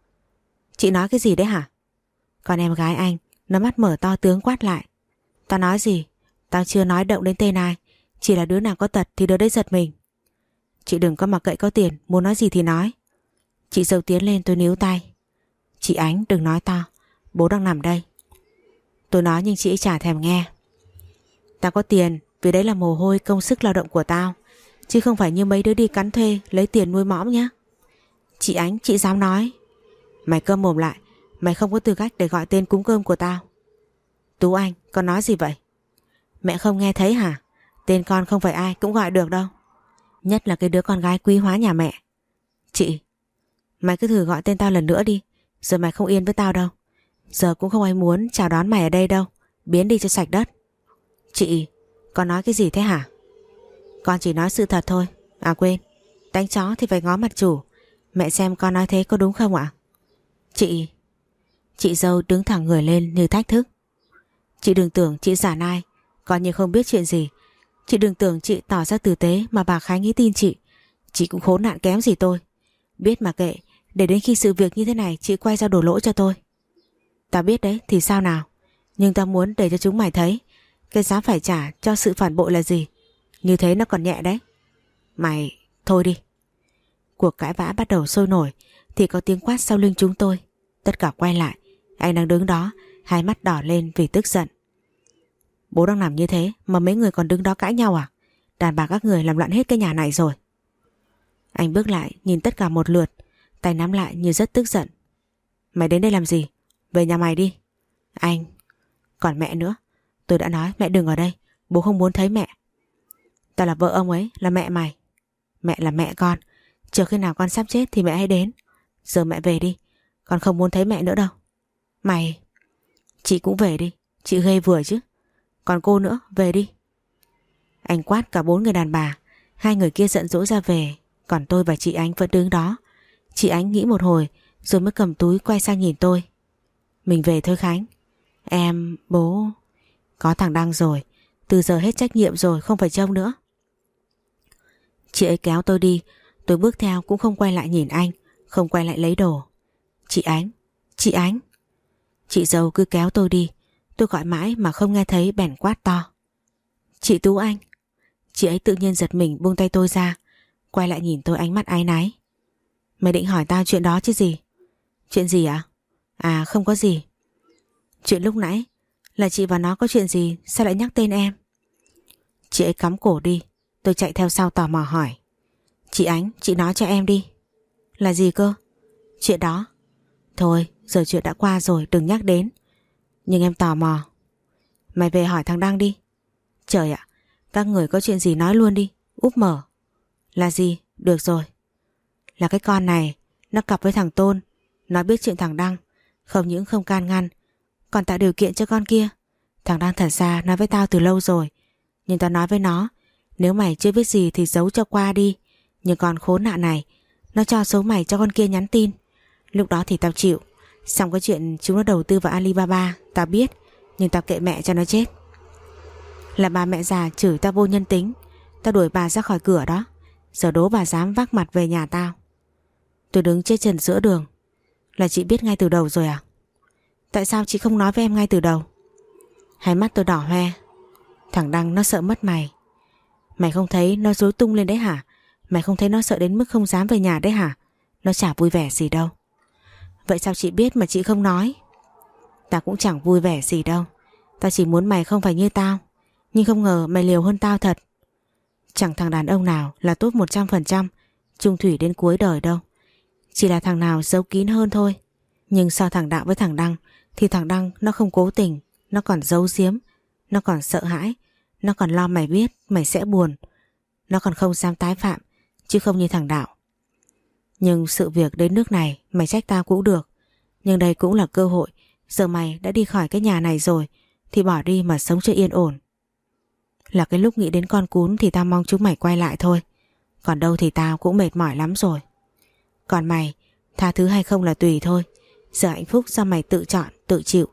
Speaker 2: Chị nói cái gì đấy hả? Con em gái anh nó mắt mở to tướng quát lại. Tao nói gì? Tao chưa nói động đến tên ai, chỉ là đứa nào có tật thì đứa đấy giật mình. Chị đừng có mặc kệ có tiền, muốn nói gì thì nói. Chị dâu tiến lên, tôi níu tay. Chị Ánh đừng nói to, bố đang nằm đây. Tôi nói nhưng chị ấy chả thèm nghe. Tao có tiền vì đấy là mồ hôi công sức lao động của tao, chứ không phải như mấy đứa đi cắn thuê lấy tiền nuôi mõm nhá. Chị Ánh, chị dám nói. Mày câm mồm lại, mày không có tư cách để gọi tên cúng cơm của tao. Tú Anh, con nói gì vậy? Mẹ không nghe thấy hả? Tên con không phải ai cũng gọi được đâu. Nhất là cái đứa con gái quý hóa nhà mẹ. Chị, mày cứ thử gọi tên tao lần nữa đi, rồi mày không yên với tao đâu. Giờ cũng không ai muốn chào đón mày ở đây đâu. Biến đi cho sạch đất. Chị, con nói cái gì thế hả? Con chỉ nói sự thật thôi. À quên, đánh chó thì phải ngó mặt chủ. Mẹ xem con nói thế có đúng không ạ? Chị... Chị dâu đứng thẳng người lên như thách thức. Chị đừng tưởng chị giả nai, coi như không biết chuyện gì. Chị đừng tưởng chị tỏ ra tử tế mà bà Khánh nghĩ tin chị. Chị cũng khốn nạn kém gì tôi. Biết mà kệ, để đến khi sự việc như thế này chị quay ra đổ lỗi cho tôi. Tao biết đấy thì sao nào, nhưng tao muốn để cho chúng mày thấy cái giá phải trả cho sự phản bội là gì. Như thế nó còn nhẹ đấy. Mày, thôi đi. Cuộc cãi vã bắt đầu sôi nổi thì có tiếng quát sau lưng chúng tôi. Tất cả quay lại. Anh đang đứng đó, hai mắt đỏ lên vì tức giận. Bố đang nằm như thế mà mấy người còn đứng đó cãi nhau à? Đàn bà các người làm loạn hết cái nhà này rồi. Anh bước lại nhìn tất cả một lượt, tay nắm lại như rất tức giận. Mày đến đây làm gì? Về nhà mày đi. Anh... Còn mẹ nữa. Tôi đã nói mẹ đừng ở đây. Bố không muốn thấy mẹ. Tao là vợ ông ấy, là mẹ mày. Mẹ là mẹ con. Chờ khi nào con sắp chết thì mẹ hãy đến. Giờ mẹ về đi. Con không muốn thấy mẹ nữa đâu. Mày... Chị cũng về đi. Chị ghê vừa chứ. Còn cô nữa, về đi. Anh quát cả bốn người đàn bà. Hai người kia giận dỗi ra về. Còn tôi và chị Ánh vẫn đứng đó. Chị Ánh nghĩ một hồi rồi mới cầm túi quay sang nhìn tôi. Mình về thôi Khánh. Em, bố... Có thằng Đăng rồi. Từ giờ hết trách nhiệm rồi, không phải trông nữa. Chị ấy kéo tôi đi. Tôi bước theo cũng không quay lại nhìn anh, không quay lại lấy đồ. Chị Ánh, chị Ánh. Chị dâu cứ kéo tôi đi. Tôi gọi mãi mà không nghe thấy, bèn quát to. Chị Tú Anh. Chị ấy tự nhiên giật mình buông tay tôi ra, quay lại nhìn tôi ánh mắt áy náy. Mày định hỏi tao chuyện đó chứ gì? Chuyện gì ạ? À? à không có gì. Chuyện lúc nãy là chị và nó có chuyện gì, sao lại nhắc tên em? Chị ấy cắm cổ đi. Tôi chạy theo sau tò mò hỏi. Chị Ánh, chị nói cho em đi. Là gì cơ? Chuyện đó. Thôi, giờ chuyện đã qua rồi, đừng nhắc đến. Nhưng em tò mò. Mày về hỏi thằng Đăng đi. Trời ạ, các người có chuyện gì nói luôn đi. Úp mở. Là gì? Được rồi. Là cái con này, nó cặp với thằng Tôn. Nó biết chuyện thằng Đăng, không những không can ngăn, còn tạo điều kiện cho con kia. Thằng Đăng thật ra nói với tao từ lâu rồi, nhưng tao nói với nó, nếu mày chưa biết gì thì giấu cho qua đi. Nhưng con khốn nạn này, nó cho số mày cho con kia nhắn tin. Lúc đó thì tao chịu. Xong cái chuyện chúng nó đầu tư vào Alibaba, tao biết, nhưng tao kệ mẹ cho nó chết. Là bà mẹ già chửi tao vô nhân tính, tao đuổi bà ra khỏi cửa đó. Giờ đố bà dám vác mặt về nhà tao. Tôi đứng chết trần giữa đường. Là chị biết ngay từ đầu rồi à? Tại sao chị không nói với em ngay từ đầu? Hai mắt tôi đỏ hoe. Thằng Đăng nó sợ mất mày. Mày không thấy nó rối tung lên đấy hả? Mày không thấy nó sợ đến mức không dám về nhà đấy hả? Nó chả vui vẻ gì đâu. Vậy sao chị biết mà chị không nói? Tao cũng chẳng vui vẻ gì đâu. Tao chỉ muốn mày không phải như tao. Nhưng không ngờ mày liều hơn tao thật. Chẳng thằng đàn ông nào là tốt một trăm phần trăm chung thủy đến cuối đời đâu. Chỉ là thằng nào giấu kín hơn thôi. Nhưng so thằng Đạo với thằng Đăng thì thằng Đăng nó không cố tình, nó còn giấu giếm, nó còn sợ hãi, nó còn lo mày biết mày sẽ buồn, nó còn không dám tái phạm, chứ không như thằng Đạo. Nhưng sự việc đến nước này mày trách tao cũng được. Nhưng đây cũng là cơ hội. Giờ mày đã đi khỏi cái nhà này rồi thì bỏ đi mà sống cho yên ổn. Là cái lúc nghĩ đến con cún thì tao mong chúng mày quay lại thôi. Còn đâu thì tao cũng mệt mỏi lắm rồi. Còn mày, tha thứ hay không là tùy thôi. Giờ hạnh phúc do mày tự chọn, tự chịu.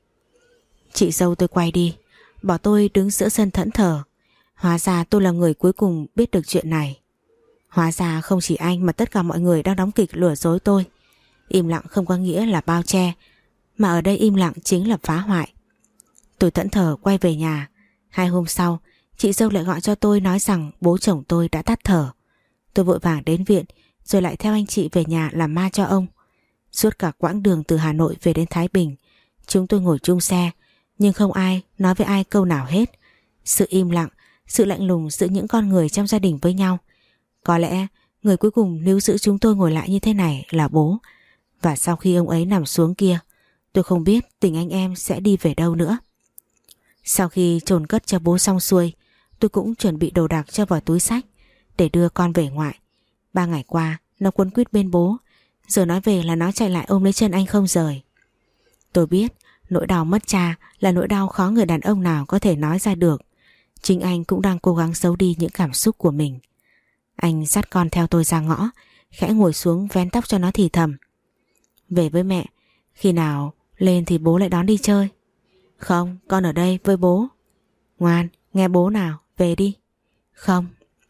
Speaker 2: Chị dâu tôi quay đi, bỏ tôi đứng giữa sân thẫn thờ. Hóa ra tôi là người cuối cùng biết được chuyện này. Hóa ra không chỉ anh mà tất cả mọi người đang đóng kịch lừa dối tôi. Im lặng không có nghĩa là bao che, mà ở đây im lặng chính là phá hoại. Tôi thẫn thờ quay về nhà. Hai hôm sau, chị dâu lại gọi cho tôi nói rằng bố chồng tôi đã tắt thở. Tôi vội vàng đến viện, rồi lại theo anh chị về nhà làm ma cho ông. Suốt cả quãng đường từ Hà Nội về đến Thái Bình, chúng tôi ngồi chung xe, nhưng không ai nói với ai câu nào hết. Sự im lặng, sự lạnh lùng giữa những con người trong gia đình với nhau. Có lẽ người cuối cùng níu giữ chúng tôi ngồi lại như thế này là bố. Và sau khi ông ấy nằm xuống kia, tôi không biết tình anh em sẽ đi về đâu nữa. Sau khi chôn cất cho bố xong xuôi, tôi cũng chuẩn bị đồ đạc cho vào túi xách để đưa con về ngoại. Ba ngày qua nó quấn quýt bên bố, giờ nói về là nó chạy lại ôm lấy chân anh không rời. Tôi biết nỗi đau mất cha là nỗi đau khó người đàn ông nào có thể nói ra được. Chính anh cũng đang cố gắng giấu đi những cảm xúc của mình. Anh dắt con theo tôi ra ngõ, khẽ ngồi xuống vén tóc cho nó thì thầm: về với mẹ, khi nào lên thì bố lại đón đi chơi. Không, con ở đây với bố. Ngoan, nghe bố nào, về đi. Không.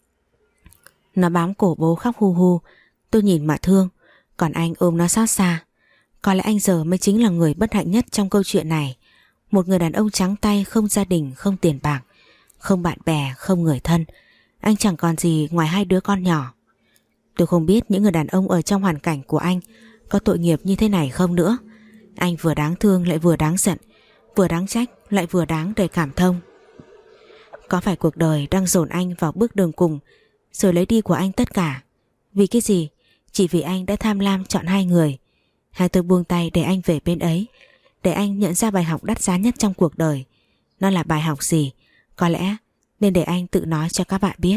Speaker 2: Nó bám cổ bố khóc hu hu. Tôi nhìn mà thương, còn anh ôm nó xót xa. Có lẽ anh giờ mới chính là người bất hạnh nhất trong câu chuyện này. Một người đàn ông trắng tay, không gia đình, không tiền bạc, không bạn bè, không người thân. Anh chẳng còn gì ngoài hai đứa con nhỏ. Tôi không biết những người đàn ông ở trong hoàn cảnh của anh có tội nghiệp như thế này không nữa. Anh vừa đáng thương lại vừa đáng giận, vừa đáng trách lại vừa đáng đầy cảm thông. Có phải cuộc đời đang dồn anh vào bước đường cùng rồi lấy đi của anh tất cả? Vì cái gì? Chỉ vì anh đã tham lam chọn hai người. Hay tôi buông tay để anh về bên ấy, để anh nhận ra bài học đắt giá nhất trong cuộc đời. Nó là bài học gì? Có lẽ nên để anh tự nói cho các bạn biết.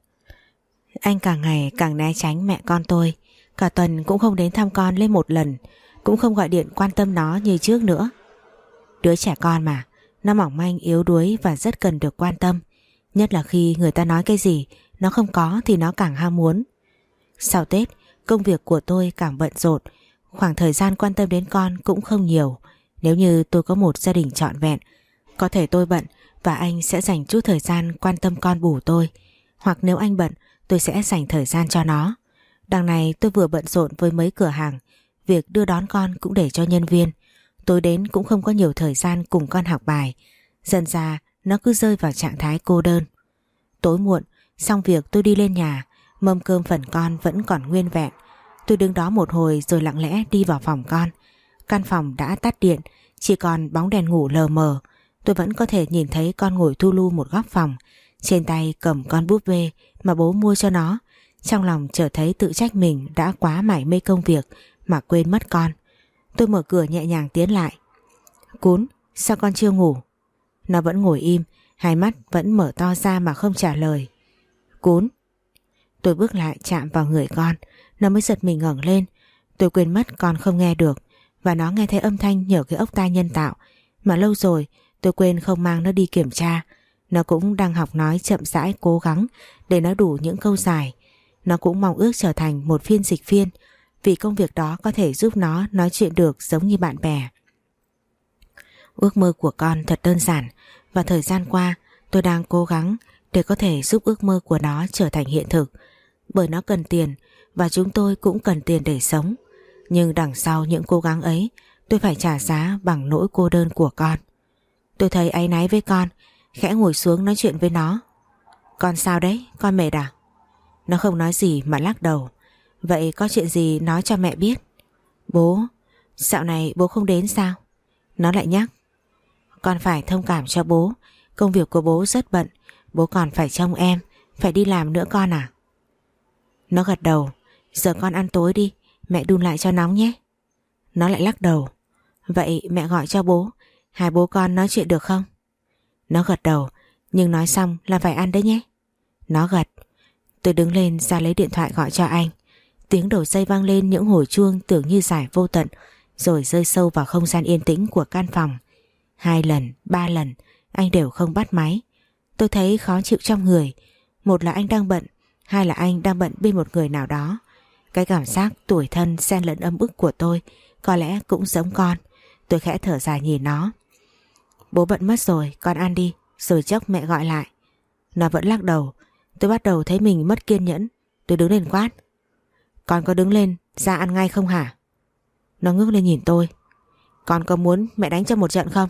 Speaker 2: Anh càng ngày càng né tránh mẹ con tôi. Cả tuần cũng không đến thăm con lên một lần, cũng không gọi điện quan tâm nó như trước nữa. Đứa trẻ con mà, nó mỏng manh, yếu đuối và rất cần được quan tâm. Nhất là khi người ta nói cái gì nó không có thì nó càng ham muốn. Sau Tết, công việc của tôi càng bận rộn, khoảng thời gian quan tâm đến con cũng không nhiều. Nếu như tôi có một gia đình trọn vẹn, có thể tôi bận và anh sẽ dành chút thời gian quan tâm con bù tôi. Hoặc nếu anh bận, tôi sẽ dành thời gian cho nó. Đằng này tôi vừa bận rộn với mấy cửa hàng, việc đưa đón con cũng để cho nhân viên. Tối đến cũng không có nhiều thời gian cùng con học bài. Dần ra nó cứ rơi vào trạng thái cô đơn. Tối muộn, xong việc tôi đi lên nhà, mâm cơm phần con vẫn còn nguyên vẹn. Tôi đứng đó một hồi rồi lặng lẽ đi vào phòng con. Căn phòng đã tắt điện, chỉ còn bóng đèn ngủ lờ mờ. Tôi vẫn có thể nhìn thấy con ngồi thu lu một góc phòng, trên tay cầm con búp bê mà bố mua cho nó. Trong lòng chợt thấy tự trách mình đã quá mải mê công việc mà quên mất con. Tôi mở cửa nhẹ nhàng tiến lại. Cún, sao con chưa ngủ? Nó vẫn ngồi im, hai mắt vẫn mở to ra mà không trả lời. Cún. Tôi bước lại chạm vào người con, nó mới giật mình ngẩng lên. Tôi quên mất con không nghe được, và nó nghe thấy âm thanh nhờ cái ốc tai nhân tạo mà lâu rồi tôi quên không mang nó đi kiểm tra. Nó cũng đang học nói chậm rãi, cố gắng để nó đủ những câu dài. Nó cũng mong ước trở thành một phiên dịch viên, vì công việc đó có thể giúp nó nói chuyện được giống như bạn bè. Ước mơ của con thật đơn giản, và thời gian qua tôi đang cố gắng để có thể giúp ước mơ của nó trở thành hiện thực. Bởi nó cần tiền và chúng tôi cũng cần tiền để sống. Nhưng đằng sau những cố gắng ấy, tôi phải trả giá bằng nỗi cô đơn của con. Tôi thấy áy náy với con, khẽ ngồi xuống nói chuyện với nó. Con sao đấy, con mệt à? Nó không nói gì mà lắc đầu. Vậy có chuyện gì nói cho mẹ biết. Bố, dạo này bố không đến sao? Nó lại nhắc. Con phải thông cảm cho bố, công việc của bố rất bận, bố còn phải trông em, phải đi làm nữa con à? Nó gật đầu. Giờ con ăn tối đi, mẹ đun lại cho nóng nhé. Nó lại lắc đầu. Vậy mẹ gọi cho bố, hai bố con nói chuyện được không? Nó gật đầu. Nhưng nói xong là phải ăn đấy nhé. Nó gật. Tôi đứng lên ra lấy điện thoại gọi cho anh. Tiếng đầu dây vang lên những hồi chuông tưởng như dài vô tận, rồi rơi sâu vào không gian yên tĩnh của căn phòng. Hai lần, ba lần anh đều không bắt máy. Tôi thấy khó chịu trong người. Một là anh đang bận, hai là anh đang bận bên một người nào đó. Cái cảm giác tủi thân xen lẫn âm ức của tôi có lẽ cũng giống con. Tôi khẽ thở dài nhìn nó. Bố bận mất rồi, con ăn đi, rồi chốc mẹ gọi lại. Nó vẫn lắc đầu. Tôi bắt đầu thấy mình mất kiên nhẫn. Tôi đứng lên quát. Con có đứng lên ra ăn ngay không hả? Nó ngước lên nhìn tôi. Con có muốn mẹ đánh cho một trận không?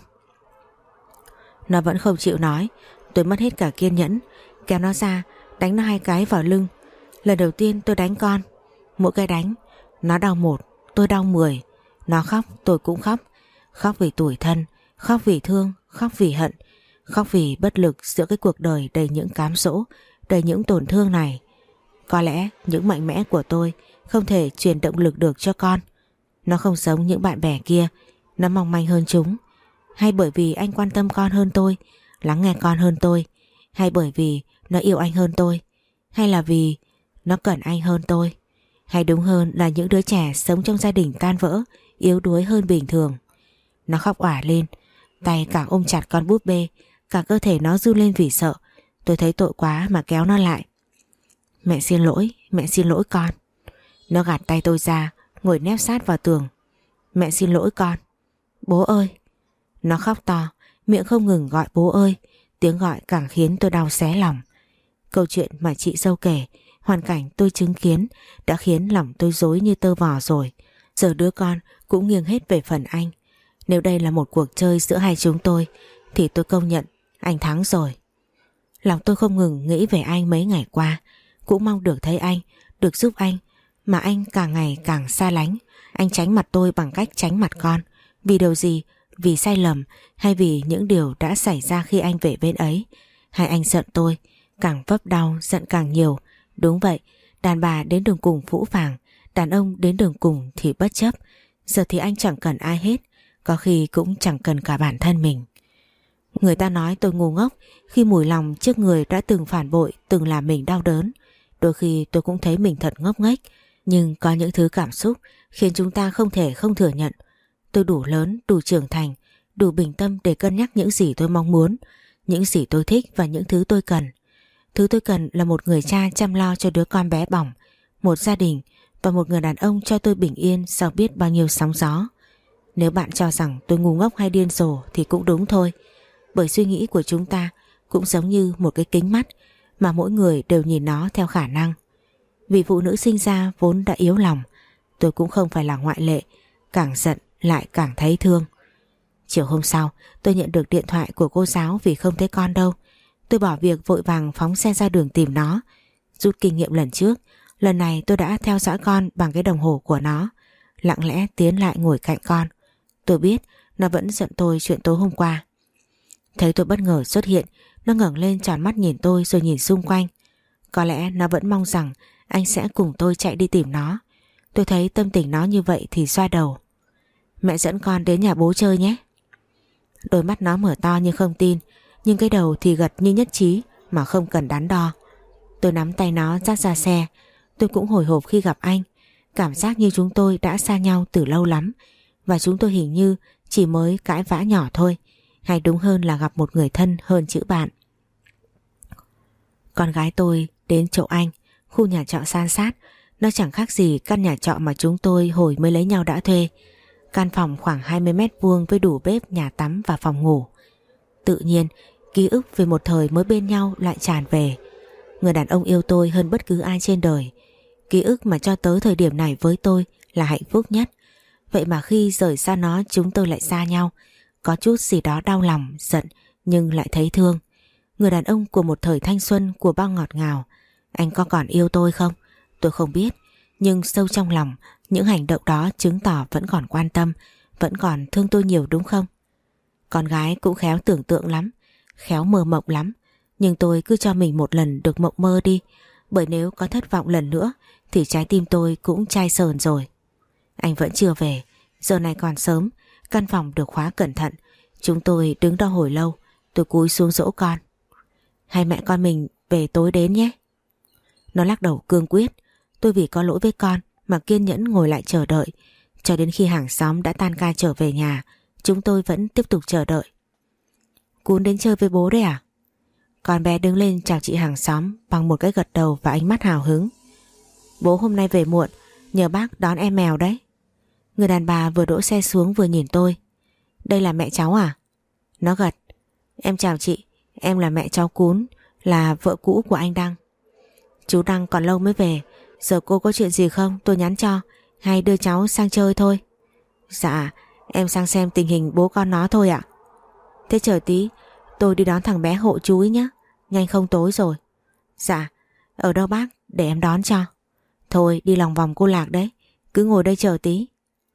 Speaker 2: Nó vẫn không chịu nói. Tôi mất hết cả kiên nhẫn, kéo nó ra, đánh nó hai cái vào lưng. Lần đầu tiên tôi đánh con. Mỗi cái đánh, nó đau một, tôi đau mười. Nó khóc, tôi cũng khóc. Khóc vì tủi thân, khóc vì thương, khóc vì hận, khóc vì bất lực giữa cái cuộc đời đầy những cám dỗ, đầy những tổn thương này. Có lẽ những mạnh mẽ của tôi không thể truyền động lực được cho con. Nó không giống những bạn bè kia, nó mong manh hơn chúng. Hay bởi vì anh quan tâm con hơn tôi, lắng nghe con hơn tôi, Hay bởi vì nó yêu anh hơn tôi? Hay là vì nó cần anh hơn tôi? Hay đúng hơn là những đứa trẻ sống trong gia đình tan vỡ, yếu đuối hơn bình thường? Nó khóc òa lên, tay càng ôm chặt con búp bê, cả cơ thể nó run lên vì sợ. Tôi thấy tội quá mà kéo nó lại. Mẹ xin lỗi, mẹ xin lỗi con. Nó gạt tay tôi ra, ngồi nép sát vào tường. Mẹ xin lỗi con. Bố ơi. Nó khóc to, miệng không ngừng gọi bố ơi. Tiếng gọi càng khiến tôi đau xé lòng. Câu chuyện mà chị dâu kể, hoàn cảnh tôi chứng kiến đã khiến lòng tôi rối như tơ vò rồi. Giờ đứa con cũng nghiêng hết về phần anh. Nếu đây là một cuộc chơi giữa hai chúng tôi thì tôi công nhận anh thắng rồi. Lòng tôi không ngừng nghĩ về anh mấy ngày qua, cũng mong được thấy anh, được giúp anh, mà anh càng ngày càng xa lánh. Anh tránh mặt tôi bằng cách tránh mặt con. Vì điều gì? Vì sai lầm hay vì những điều đã xảy ra khi anh về bên ấy? Hay anh giận tôi? Càng vấp đau giận càng nhiều. Đúng vậy, đàn bà đến đường cùng phũ phàng, đàn ông đến đường cùng thì bất chấp. Giờ thì anh chẳng cần ai hết, có khi cũng chẳng cần cả bản thân mình. Người ta nói tôi ngu ngốc khi mùi lòng trước người đã từng phản bội, từng làm mình đau đớn. Đôi khi tôi cũng thấy mình thật ngốc nghếch, nhưng có những thứ cảm xúc khiến chúng ta không thể không thừa nhận. Tôi đủ lớn, đủ trưởng thành, đủ bình tâm để cân nhắc những gì tôi mong muốn, những gì tôi thích và những thứ tôi cần. Thứ tôi cần là một người cha chăm lo cho đứa con bé bỏng, một gia đình và một người đàn ông cho tôi bình yên sau biết bao nhiêu sóng gió. Nếu bạn cho rằng tôi ngu ngốc hay điên rồ thì cũng đúng thôi, bởi suy nghĩ của chúng ta cũng giống như một cái kính mắt mà mỗi người đều nhìn nó theo khả năng. Vì phụ nữ sinh ra vốn đã yếu lòng, tôi cũng không phải là ngoại lệ, càng giận lại càng thấy thương. Chiều hôm sau, tôi nhận được điện thoại của cô giáo vì không thấy con đâu. Tôi bỏ việc vội vàng phóng xe ra đường tìm nó. Rút kinh nghiệm lần trước, lần này tôi đã theo dõi con bằng cái đồng hồ của nó, lặng lẽ tiến lại ngồi cạnh con. Tôi biết nó vẫn giận tôi chuyện tối hôm qua. Thấy tôi bất ngờ xuất hiện, nó ngẩng lên tròn mắt nhìn tôi rồi nhìn xung quanh. Có lẽ nó vẫn mong rằng anh sẽ cùng tôi chạy đi tìm nó. Tôi thấy tâm tình nó như vậy thì xoa đầu. Mẹ dẫn con đến nhà bố chơi nhé. Đôi mắt nó mở to như không tin, nhưng cái đầu thì gật như nhất trí mà không cần đắn đo. Tôi nắm tay nó dắt ra xe. Tôi cũng hồi hộp khi gặp anh. Cảm giác như chúng tôi đã xa nhau từ lâu lắm, và chúng tôi hình như chỉ mới cãi vã nhỏ thôi, hay đúng hơn là gặp một người thân hơn chữ bạn. Con gái tôi đến chỗ anh, khu nhà trọ san sát. Nó chẳng khác gì căn nhà trọ mà chúng tôi hồi mới lấy nhau đã thuê. Căn phòng khoảng hai mươi mét vuông với đủ bếp, nhà tắm và phòng ngủ. Tự nhiên, ký ức về một thời mới bên nhau lại tràn về. Người đàn ông yêu tôi hơn bất cứ ai trên đời. Ký ức mà cho tới thời điểm này với tôi là hạnh phúc nhất. Vậy mà khi rời xa nó chúng tôi lại xa nhau. Có chút gì đó đau lòng, giận nhưng lại thấy thương. Người đàn ông của một thời thanh xuân, của bao ngọt ngào. Anh có còn yêu tôi không? Tôi không biết. Nhưng sâu trong lòng, những hành động đó chứng tỏ vẫn còn quan tâm, vẫn còn thương tôi nhiều đúng không? Con gái cũng khéo tưởng tượng lắm, khéo mơ mộng lắm. Nhưng tôi cứ cho mình một lần được mộng mơ đi, bởi nếu có thất vọng lần nữa thì trái tim tôi cũng chai sờn rồi. Anh vẫn chưa về, giờ này còn sớm, căn phòng được khóa cẩn thận. Chúng tôi đứng đó hồi lâu. Tôi cúi xuống dỗ con. Hay mẹ con mình về tối đến nhé. Nó lắc đầu cương quyết. Tôi vì có lỗi với con mà kiên nhẫn ngồi lại chờ đợi. Cho đến khi hàng xóm đã tan ca trở về nhà, chúng tôi vẫn tiếp tục chờ đợi. Cún đến chơi với bố đấy à? Con bé đứng lên chào chị hàng xóm bằng một cái gật đầu và ánh mắt hào hứng. Bố hôm nay về muộn, nhờ bác đón em mèo đấy. Người đàn bà vừa đỗ xe xuống vừa nhìn tôi. Đây là mẹ cháu à? Nó gật. Em chào chị, em là mẹ cháu Cún, là vợ cũ của anh Đăng. Chú Đăng còn lâu mới về, giờ cô có chuyện gì không tôi nhắn cho, hay đưa cháu sang chơi thôi? Dạ, em sang xem tình hình bố con nó thôi ạ. Thế chờ tí, tôi đi đón thằng bé hộ chú ấy nhé, nhanh không tối rồi. Dạ, ở đâu bác, để em đón cho. Thôi đi lòng vòng cô Lạc đấy, cứ ngồi đây chờ tí.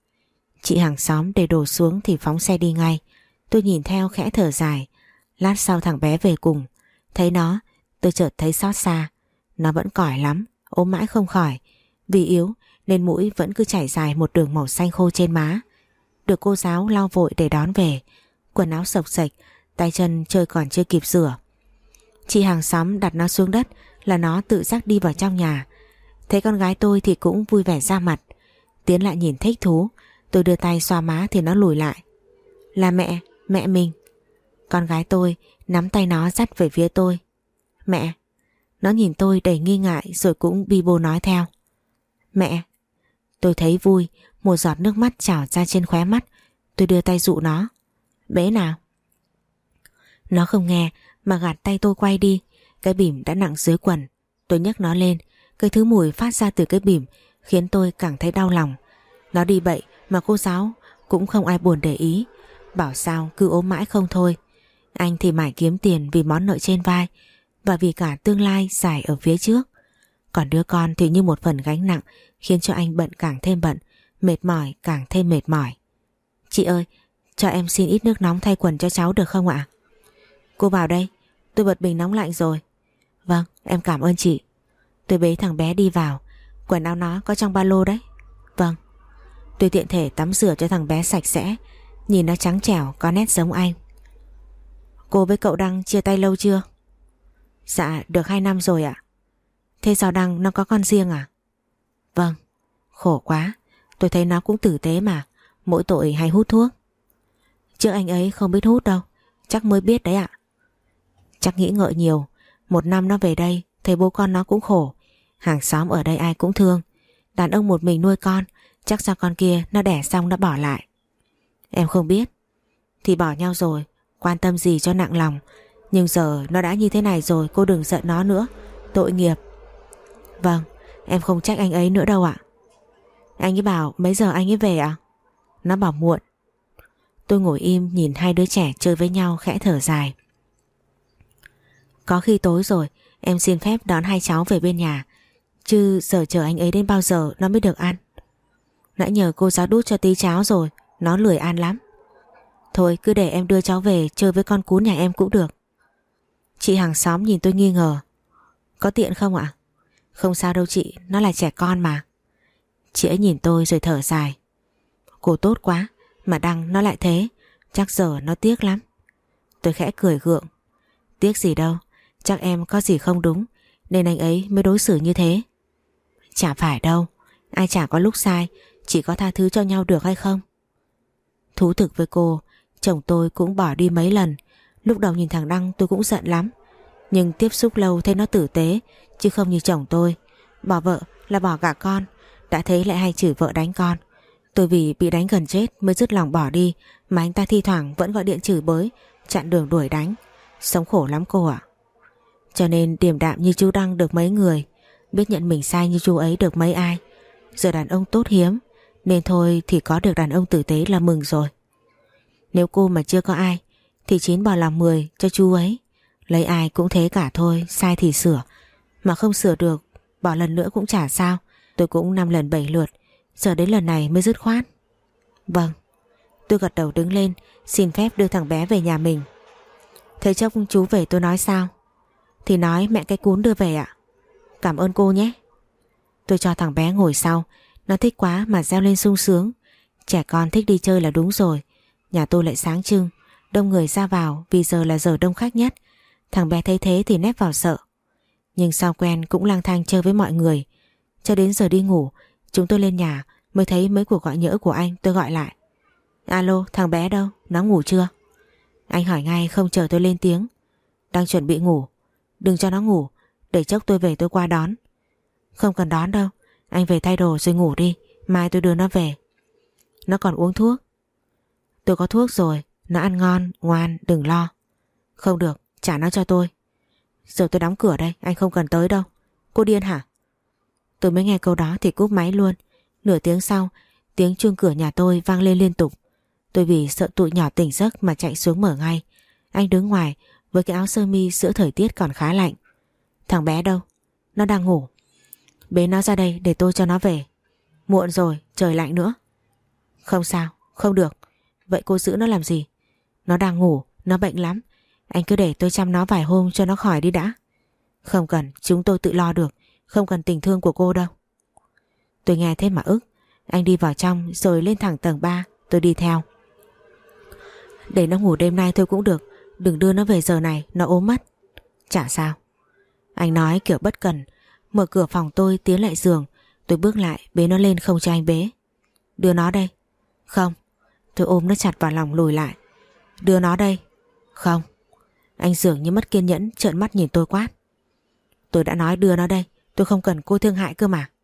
Speaker 2: Chị hàng xóm để đồ xuống thì phóng xe đi ngay. Tôi nhìn theo khẽ thở dài. Lát sau thằng bé về cùng. Thấy nó, tôi chợt thấy xót xa. Nó vẫn còi lắm, ốm mãi không khỏi. Vì yếu nên mũi vẫn cứ chảy dài một đường màu xanh khô trên má. Được cô giáo lau vội để đón về. Quần áo xộc xệch, tay chân chơi còn chưa kịp rửa. Chị hàng xóm đặt nó xuống đất là nó tự giác đi vào trong nhà. Thấy con gái tôi thì cũng vui vẻ ra mặt. Tiến lại nhìn thích thú. Tôi đưa tay xoa má thì nó lùi lại. Là mẹ, mẹ mình. Con gái tôi nắm tay nó dắt về phía tôi. Mẹ. Nó nhìn tôi đầy nghi ngại rồi cũng bi bô nói theo. Mẹ. Tôi thấy vui, một giọt nước mắt trào ra trên khóe mắt. Tôi đưa tay dụ nó. Bế nào. Nó không nghe mà gạt tay tôi quay đi. Cái bỉm đã nặng dưới quần. Tôi nhấc nó lên. Cái thứ mùi phát ra từ cái bỉm khiến tôi càng thấy đau lòng. Nó đi bậy mà cô giáo cũng không ai buồn để ý. Bảo sao cứ ốm mãi không thôi. Anh thì mải kiếm tiền vì món nợ trên vai và vì cả tương lai dài ở phía trước. Còn đứa con thì như một phần gánh nặng khiến cho anh bận càng thêm bận, mệt mỏi càng thêm mệt mỏi. Chị ơi, cho em xin ít nước nóng thay quần cho cháu được không ạ? Cô vào đây, tôi bật bình nóng lạnh rồi. Vâng, em cảm ơn chị. Tôi bế thằng bé đi vào. Quần áo nó có trong ba lô đấy. Vâng. Tôi tiện thể tắm rửa cho thằng bé sạch sẽ. Nhìn nó trắng trẻo, có nét giống anh. Cô với cậu Đăng chia tay lâu chưa? Dạ được hai năm rồi ạ. Thế sao Đăng nó có con riêng à? Vâng. Khổ quá. Tôi thấy nó cũng tử tế mà. Mỗi tội hay hút thuốc. Chứ anh ấy không biết hút đâu. Chắc mới biết đấy ạ. Chắc nghĩ ngợi nhiều. Một năm nó về đây thấy bố con nó cũng khổ. Hàng xóm ở đây ai cũng thương. Đàn ông một mình nuôi con. Chắc sao con kia nó đẻ xong nó bỏ lại. Em không biết. Thì bỏ nhau rồi. Quan tâm gì cho nặng lòng. Nhưng giờ nó đã như thế này rồi. Cô đừng giận nó nữa. Tội nghiệp. Vâng. Em không trách anh ấy nữa đâu ạ. Anh ấy bảo mấy giờ anh ấy về ạ? Nó bảo muộn. Tôi ngồi im nhìn hai đứa trẻ chơi với nhau khẽ thở dài. Có khi tối rồi. Em xin phép đón hai cháu về bên nhà. Chứ giờ chờ anh ấy đến bao giờ nó mới được ăn. Nãy nhờ cô giáo đút cho tí cháo rồi. Nó lười ăn lắm. Thôi cứ để em đưa cháu về chơi với con cún nhà em cũng được. Chị hàng xóm nhìn tôi nghi ngờ. Có tiện không ạ? Không sao đâu chị, nó là trẻ con mà. Chị ấy nhìn tôi rồi thở dài. Cô tốt quá, mà Đăng nó lại thế. Chắc giờ nó tiếc lắm. Tôi khẽ cười gượng. Tiếc gì đâu, chắc em có gì không đúng nên anh ấy mới đối xử như thế. Chả phải đâu, ai chả có lúc sai, chỉ có tha thứ cho nhau được hay không. Thú thực với cô, chồng tôi cũng bỏ đi mấy lần. Lúc đầu nhìn thằng Đăng tôi cũng giận lắm. Nhưng tiếp xúc lâu thấy nó tử tế, chứ không như chồng tôi. Bỏ vợ là bỏ cả con. Đã thế lại hay chửi vợ đánh con. Tôi vì bị đánh gần chết mới dứt lòng bỏ đi. Mà anh ta thi thoảng vẫn gọi điện chửi bới, chặn đường đuổi đánh. Sống khổ lắm cô ạ. Cho nên điềm đạm như chú Đăng được mấy người, biết nhận mình sai như chú ấy được mấy ai. Giờ đàn ông tốt hiếm, nên thôi thì có được đàn ông tử tế là mừng rồi. Nếu cô mà chưa có ai thì chín bỏ làm mười cho chú ấy. Lấy ai cũng thế cả thôi, sai thì sửa. Mà không sửa được, bỏ lần nữa cũng chả sao. Tôi cũng năm lần bảy lượt, giờ đến lần này mới dứt khoát. Vâng. Tôi gật đầu đứng lên, xin phép đưa thằng bé về nhà mình. Thấy chốc chú về tôi nói sao? Thì nói mẹ cái cún đưa về ạ. Cảm ơn cô nhé. Tôi cho thằng bé ngồi sau. Nó thích quá mà reo lên sung sướng. Trẻ con thích đi chơi là đúng rồi. Nhà tôi lại sáng trưng, đông người ra vào vì giờ là giờ đông khách nhất. Thằng bé thấy thế thì nép vào sợ. Nhưng sao quen cũng lang thang chơi với mọi người. Cho đến giờ đi ngủ, chúng tôi lên nhà mới thấy mấy cuộc gọi nhỡ của anh. Tôi gọi lại. Alo, thằng bé đâu? Nó ngủ chưa? Anh hỏi ngay không chờ tôi lên tiếng. Đang chuẩn bị ngủ. Đừng cho nó ngủ, để chốc tôi về tôi qua đón. Không cần đón đâu, anh về thay đồ rồi ngủ đi, mai tôi đưa nó về. Nó còn uống thuốc. Tôi có thuốc rồi, nó ăn ngon, ngoan, đừng lo. Không được, trả nó cho tôi. Giờ tôi đóng cửa đây, anh không cần tới đâu. Cô điên hả? Tôi mới nghe câu đó thì cúp máy luôn. Nửa tiếng sau, tiếng chuông cửa nhà tôi vang lên liên tục. Tôi vì sợ tụi nhỏ tỉnh giấc mà chạy xuống mở ngay. Anh đứng ngoài với cái áo sơ mi giữa thời tiết còn khá lạnh. Thằng bé đâu? Nó đang ngủ. Bế nó ra đây để tôi cho nó về. Muộn rồi, trời lạnh nữa. Không sao, không được. Vậy cô giữ nó làm gì? Nó đang ngủ, nó bệnh lắm. Anh cứ để tôi chăm nó vài hôm cho nó khỏi đi đã. Không cần, chúng tôi tự lo được. Không cần tình thương của cô đâu. Tôi nghe thế mà ức. Anh đi vào trong rồi lên thẳng tầng ba. Tôi đi theo. Để nó ngủ đêm nay thôi cũng được. Đừng đưa nó về giờ này, nó ốm mất. Chả sao. Anh nói kiểu bất cần, mở cửa phòng tôi tiến lại giường. Tôi bước lại bế nó lên không cho anh bế. Đưa nó đây. Không. Tôi ôm nó chặt vào lòng lùi lại. Đưa nó đây. Không. Anh dường như mất kiên nhẫn trợn mắt nhìn tôi quát. Tôi đã nói đưa nó đây, tôi không cần cô thương hại cơ mà.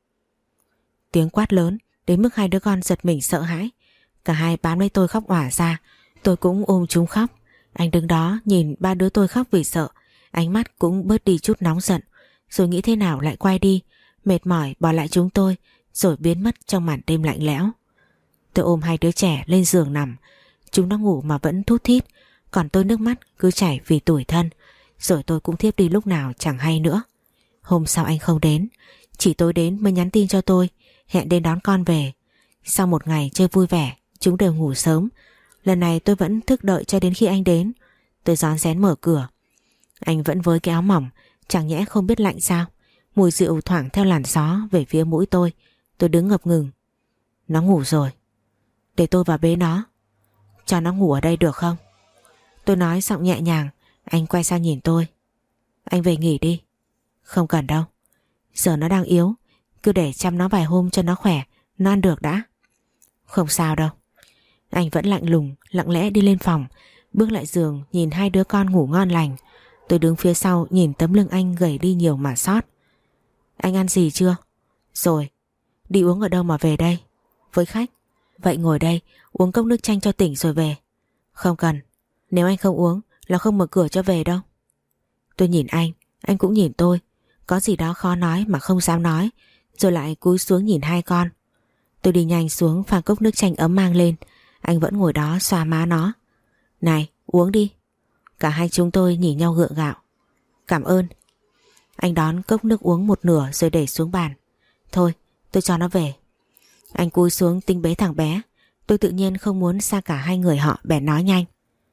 Speaker 2: Tiếng quát lớn đến mức hai đứa con giật mình sợ hãi. Cả hai bám lấy tôi khóc òa ra. Tôi cũng ôm chúng khóc. Anh đứng đó nhìn ba đứa tôi khóc vì sợ. Ánh mắt cũng bớt đi chút nóng giận. Rồi nghĩ thế nào lại quay đi, mệt mỏi bỏ lại chúng tôi, rồi biến mất trong màn đêm lạnh lẽo. Tôi ôm hai đứa trẻ lên giường nằm. Chúng nó ngủ mà vẫn thút thít, còn tôi nước mắt cứ chảy vì tủi thân. Rồi tôi cũng thiếp đi lúc nào chẳng hay nữa. Hôm sau anh không đến, chỉ tối đến mới nhắn tin cho tôi, hẹn đến đón con về. Sau một ngày chơi vui vẻ, chúng đều ngủ sớm. Lần này tôi vẫn thức đợi cho đến khi anh đến. Tôi rón rén mở cửa. Anh vẫn với cái áo mỏng, chẳng nhẽ không biết lạnh sao. Mùi rượu thoảng theo làn gió về phía mũi tôi. Tôi đứng ngập ngừng. Nó ngủ rồi. Để tôi vào bế nó. Cho nó ngủ ở đây được không? Tôi nói giọng nhẹ nhàng. Anh quay sang nhìn tôi. Anh về nghỉ đi. Không cần đâu. Giờ nó đang yếu, cứ để chăm nó vài hôm cho nó khỏe, nó ăn được đã. Không sao đâu. Anh vẫn lạnh lùng, lặng lẽ đi lên phòng, bước lại giường nhìn hai đứa con ngủ ngon lành. Tôi đứng phía sau nhìn tấm lưng anh gầy đi nhiều mà sót. Anh ăn gì chưa? Rồi. Đi uống ở đâu mà về đây? Với khách. Vậy ngồi đây, uống cốc nước chanh cho tỉnh rồi về. Không cần. Nếu anh không uống là không mở cửa cho về đâu. Tôi nhìn anh, anh cũng nhìn tôi. Có gì đó khó nói mà không dám nói. Rồi lại cúi xuống nhìn hai con. Tôi đi nhanh xuống pha cốc nước chanh ấm mang lên. Anh vẫn ngồi đó xoa má nó. Này, uống đi. Cả hai chúng tôi nhìn nhau gượng gạo. Cảm ơn. Anh đón cốc nước uống một nửa rồi để xuống bàn. Thôi, tôi cho nó về. Anh cúi xuống tinh bế thằng bé. Tôi tự nhiên không muốn xa cả hai người họ, bèn nói nhanh.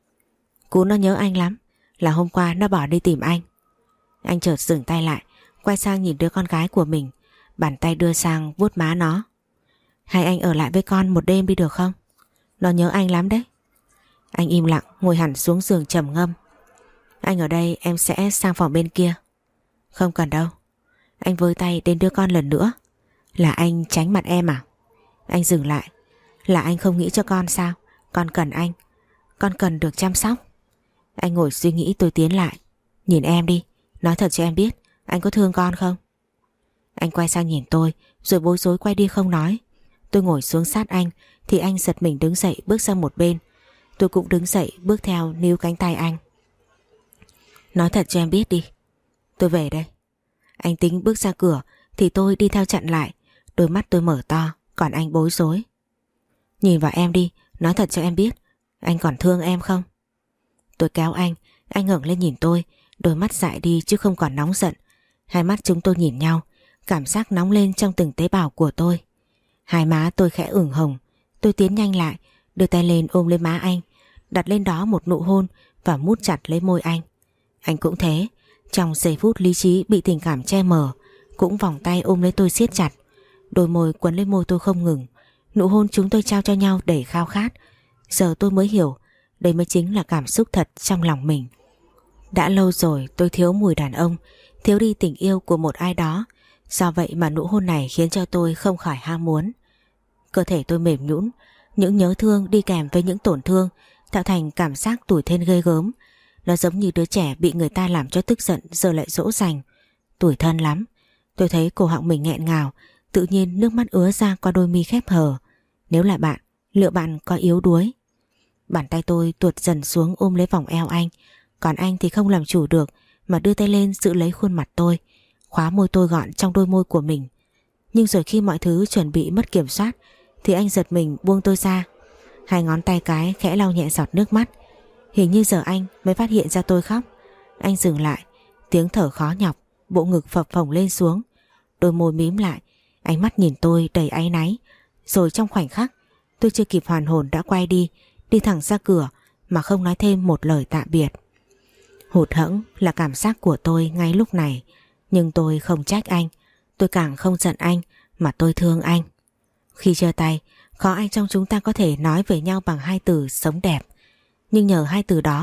Speaker 2: Cú nó nhớ anh lắm. Là hôm qua nó bỏ đi tìm anh. Anh chợt dừng tay lại, quay sang nhìn đứa con gái của mình. Bàn tay đưa sang vuốt má nó. Hay anh ở lại với con một đêm đi được không? Nó nhớ anh lắm đấy. Anh im lặng ngồi hẳn xuống giường trầm ngâm. Anh ở đây em sẽ sang phòng bên kia. Không cần đâu. Anh với tay đến đứa con lần nữa. Là anh tránh mặt em à? Anh dừng lại. Là anh không nghĩ cho con sao? Con cần anh. Con cần được chăm sóc. Anh ngồi suy nghĩ. Tôi tiến lại. Nhìn em đi. Nói thật cho em biết, anh có thương con không? Anh quay sang nhìn tôi, rồi bối rối quay đi không nói. Tôi ngồi xuống sát anh, thì anh giật mình đứng dậy bước sang một bên. Tôi cũng đứng dậy bước theo níu cánh tay anh. Nói thật cho em biết đi. Tôi về đây. Anh tính bước ra cửa, thì tôi đi theo chặn lại. Đôi mắt tôi mở to, còn anh bối rối. Nhìn vào em đi, nói thật cho em biết, anh còn thương em không? Tôi kéo anh, anh ngẩng lên nhìn tôi. Đôi mắt dại đi chứ không còn nóng giận. Hai mắt chúng tôi nhìn nhau, cảm giác nóng lên trong từng tế bào của tôi. Hai má tôi khẽ ửng hồng. Tôi tiến nhanh lại, đưa tay lên ôm lấy má anh, đặt lên đó một nụ hôn và mút chặt lấy môi anh. Anh cũng thế. Trong giây phút lý trí bị tình cảm che mờ, cũng vòng tay ôm lấy tôi siết chặt. Đôi môi quấn lấy môi tôi không ngừng. Nụ hôn chúng tôi trao cho nhau đầy khao khát. Giờ tôi mới hiểu, đây mới chính là cảm xúc thật trong lòng mình. Đã lâu rồi tôi thiếu mùi đàn ông, thiếu đi tình yêu của một ai đó. Do vậy mà nụ hôn này khiến cho tôi không khỏi ham muốn. Cơ thể tôi mềm nhũn, những nhớ thương đi kèm với những tổn thương tạo thành cảm giác tủi thân ghê gớm. Nó giống như đứa trẻ bị người ta làm cho tức giận giờ lại dỗ dành. Tủi thân lắm. Tôi thấy cổ họng mình nghẹn ngào, tự nhiên nước mắt ứa ra qua đôi mi khép hờ. Nếu là bạn, liệu bạn có yếu đuối? Bàn tay tôi tuột dần xuống ôm lấy vòng eo anh, còn anh thì không làm chủ được mà đưa tay lên giữ lấy khuôn mặt tôi, khóa môi tôi gọn trong đôi môi của mình. Nhưng rồi khi mọi thứ chuẩn bị mất kiểm soát thì anh giật mình buông tôi ra. Hai ngón tay cái khẽ lau nhẹ giọt nước mắt. Hình như giờ anh mới phát hiện ra tôi khóc. Anh dừng lại, tiếng thở khó nhọc, bộ ngực phập phồng lên xuống. Đôi môi mím lại, ánh mắt nhìn tôi đầy áy náy. Rồi trong khoảnh khắc tôi chưa kịp hoàn hồn đã quay đi, đi thẳng ra cửa mà không nói thêm một lời tạm biệt. Hụt hẫng là cảm giác của tôi ngay lúc này. Nhưng tôi không trách anh, tôi càng không giận anh, mà tôi thương anh. Khi chia tay, khó ai trong chúng ta có thể nói về nhau bằng hai từ sống đẹp. Nhưng nhờ hai từ đó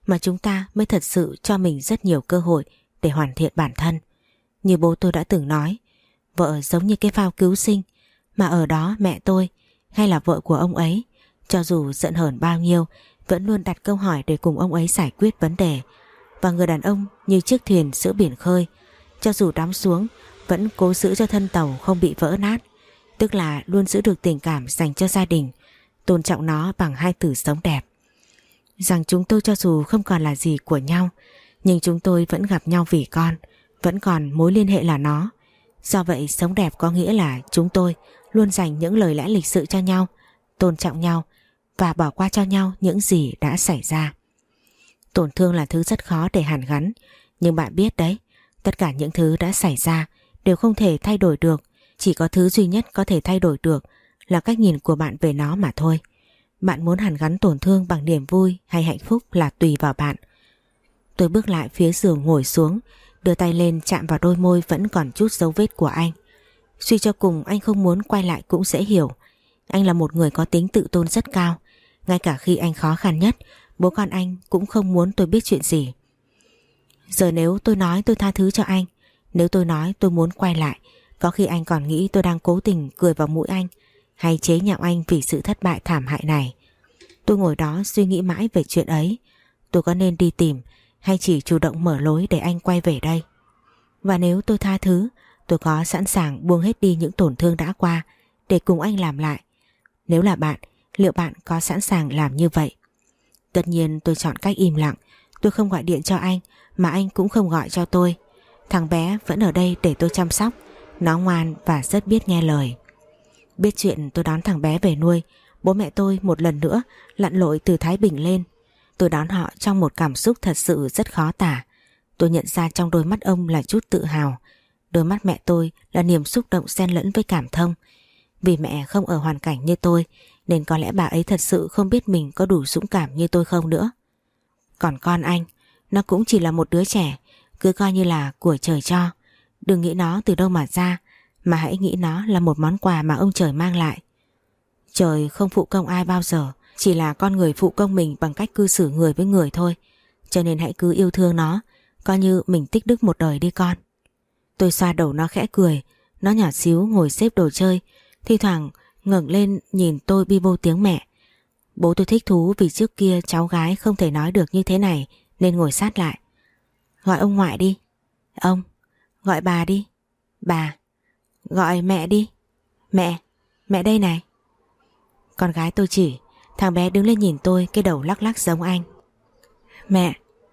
Speaker 2: mà chúng ta mới thật sự cho mình rất nhiều cơ hội để hoàn thiện bản thân. Như bố tôi đã từng nói, vợ giống như cái phao cứu sinh, mà ở đó mẹ tôi hay là vợ của ông ấy, cho dù giận hờn bao nhiêu, vẫn luôn đặt câu hỏi để cùng ông ấy giải quyết vấn đề. Và người đàn ông như chiếc thuyền giữa biển khơi, cho dù đắm xuống vẫn cố giữ cho thân tàu không bị vỡ nát, tức là luôn giữ được tình cảm dành cho gia đình, tôn trọng nó bằng hai từ sống đẹp. Rằng chúng tôi cho dù không còn là gì của nhau, nhưng chúng tôi vẫn gặp nhau vì con, vẫn còn mối liên hệ là nó. Do vậy sống đẹp có nghĩa là chúng tôi luôn dành những lời lẽ lịch sự cho nhau, tôn trọng nhau và bỏ qua cho nhau những gì đã xảy ra. Tổn thương là thứ rất khó để hàn gắn, nhưng bạn biết đấy, tất cả những thứ đã xảy ra đều không thể thay đổi được. Chỉ có thứ duy nhất có thể thay đổi được là cách nhìn của bạn về nó mà thôi. Bạn muốn hàn gắn tổn thương bằng niềm vui hay hạnh phúc là tùy vào bạn. Tôi bước lại phía giường ngồi xuống, đưa tay lên chạm vào đôi môi vẫn còn chút dấu vết của anh. Suy cho cùng anh không muốn quay lại cũng dễ hiểu. Anh là một người có tính tự tôn rất cao. Ngay cả khi anh khó khăn nhất, bố con anh cũng không muốn tôi biết chuyện gì. Giờ nếu tôi nói tôi tha thứ cho anh, nếu tôi nói tôi muốn quay lại, có khi anh còn nghĩ tôi đang cố tình cười vào mũi anh hay chế nhạo anh vì sự thất bại thảm hại này. Tôi ngồi đó suy nghĩ mãi về chuyện ấy. Tôi có nên đi tìm hay chỉ chủ động mở lối để anh quay về đây? Và nếu tôi tha thứ, tôi có sẵn sàng buông hết đi những tổn thương đã qua để cùng anh làm lại? Nếu là bạn, liệu bạn có sẵn sàng làm như vậy? Tất nhiên tôi chọn cách im lặng. Tôi không gọi điện cho anh, mà anh cũng không gọi cho tôi. Thằng bé vẫn ở đây để tôi chăm sóc. Nó ngoan và rất biết nghe lời. Biết chuyện tôi đón thằng bé về nuôi, bố mẹ tôi một lần nữa lặn lội từ Thái Bình lên. Tôi đón họ trong một cảm xúc thật sự rất khó tả. Tôi nhận ra trong đôi mắt ông là chút tự hào, đôi mắt mẹ tôi là niềm xúc động xen lẫn với cảm thông. Vì mẹ không ở hoàn cảnh như tôi, nên có lẽ bà ấy thật sự không biết mình có đủ dũng cảm như tôi không nữa. Còn con anh, nó cũng chỉ là một đứa trẻ, cứ coi như là của trời cho. Đừng nghĩ nó từ đâu mà ra, mà hãy nghĩ nó là một món quà mà ông trời mang lại. Trời không phụ công ai bao giờ, chỉ là con người phụ công mình bằng cách cư xử người với người thôi. Cho nên hãy cứ yêu thương nó, coi như mình tích đức một đời đi con. Tôi xoa đầu nó khẽ cười. Nó nhỏ xíu ngồi xếp đồ chơi, thi thoảng ngẩng lên nhìn tôi bi bô tiếng mẹ. Bố tôi thích thú vì trước kia cháu gái không thể nói được như thế này, nên ngồi sát lại. Gọi ông ngoại đi. Ông. Gọi bà đi. Bà. Gọi mẹ đi. Mẹ. Mẹ đây này. Con gái tôi chỉ. Thằng bé đứng lên nhìn tôi, cái đầu lắc lắc giống anh. Mẹ.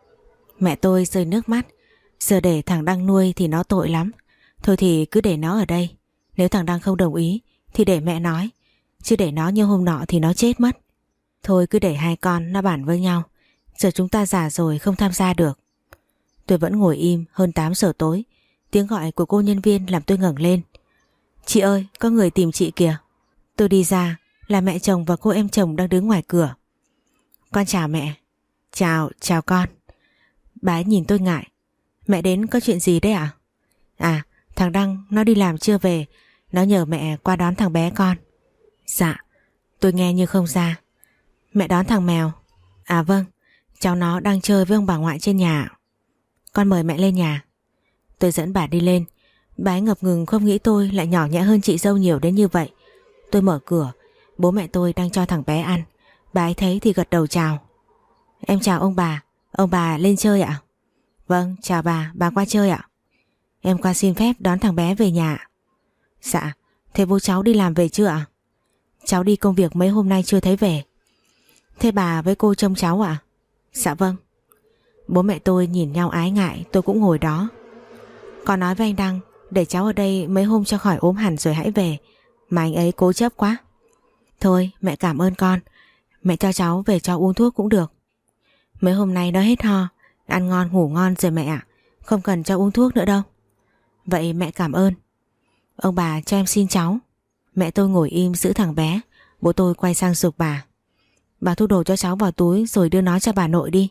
Speaker 2: Mẹ tôi rơi nước mắt. Giờ để thằng Đăng nuôi thì nó tội lắm. Thôi thì cứ để nó ở đây. Nếu thằng Đăng không đồng ý thì để mẹ nói. Chứ để nó như hôm nọ thì nó chết mất. Thôi cứ để hai con nó bàn với nhau. Giờ chúng ta già rồi không tham gia được. Tôi vẫn ngồi im. Hơn tám giờ tối, tiếng gọi của cô nhân viên làm tôi ngẩng lên. Chị ơi, có người tìm chị kìa. Tôi đi ra, là mẹ chồng và cô em chồng đang đứng ngoài cửa. Con chào mẹ. Chào, chào con. Bà ấy nhìn tôi ngại. Mẹ đến có chuyện gì đấy ạ? À? à, thằng Đăng nó đi làm chưa về, nó nhờ mẹ qua đón thằng bé con. Dạ. Tôi nghe như không ra. Mẹ đón thằng mèo. À vâng, cháu nó đang chơi với ông bà ngoại trên nhà. Con mời mẹ lên nhà. Tôi dẫn bà đi lên. Bà ấy ngập ngừng không nghĩ tôi lại nhỏ nhẹ hơn chị dâu nhiều đến như vậy. Tôi mở cửa. Bố mẹ tôi đang cho thằng bé ăn. Bà ấy thấy thì gật đầu chào. Em chào ông bà. Ông bà lên chơi ạ? Vâng, chào bà, bà qua chơi ạ? Em qua xin phép đón thằng bé về nhà. Dạ, thế bố cháu đi làm về chưa ạ? Cháu đi công việc mấy hôm nay chưa thấy về. Thế bà với cô trông cháu ạ? Dạ vâng. Bố mẹ tôi nhìn nhau ái ngại, tôi cũng ngồi đó. Con nói với anh Đăng để cháu ở đây mấy hôm cho khỏi ốm hẳn rồi hãy về, mà anh ấy cố chấp quá. Thôi mẹ cảm ơn con, mẹ cho cháu về cho uống thuốc cũng được. Mấy hôm nay nó hết ho, ăn ngon ngủ ngon rồi mẹ ạ, không cần cho uống thuốc nữa đâu. Vậy mẹ cảm ơn. Ông bà cho em xin cháu. Mẹ tôi ngồi im giữ thằng bé. Bố tôi quay sang giục bà. Bà thu đồ cho cháu vào túi rồi đưa nó cho bà nội đi.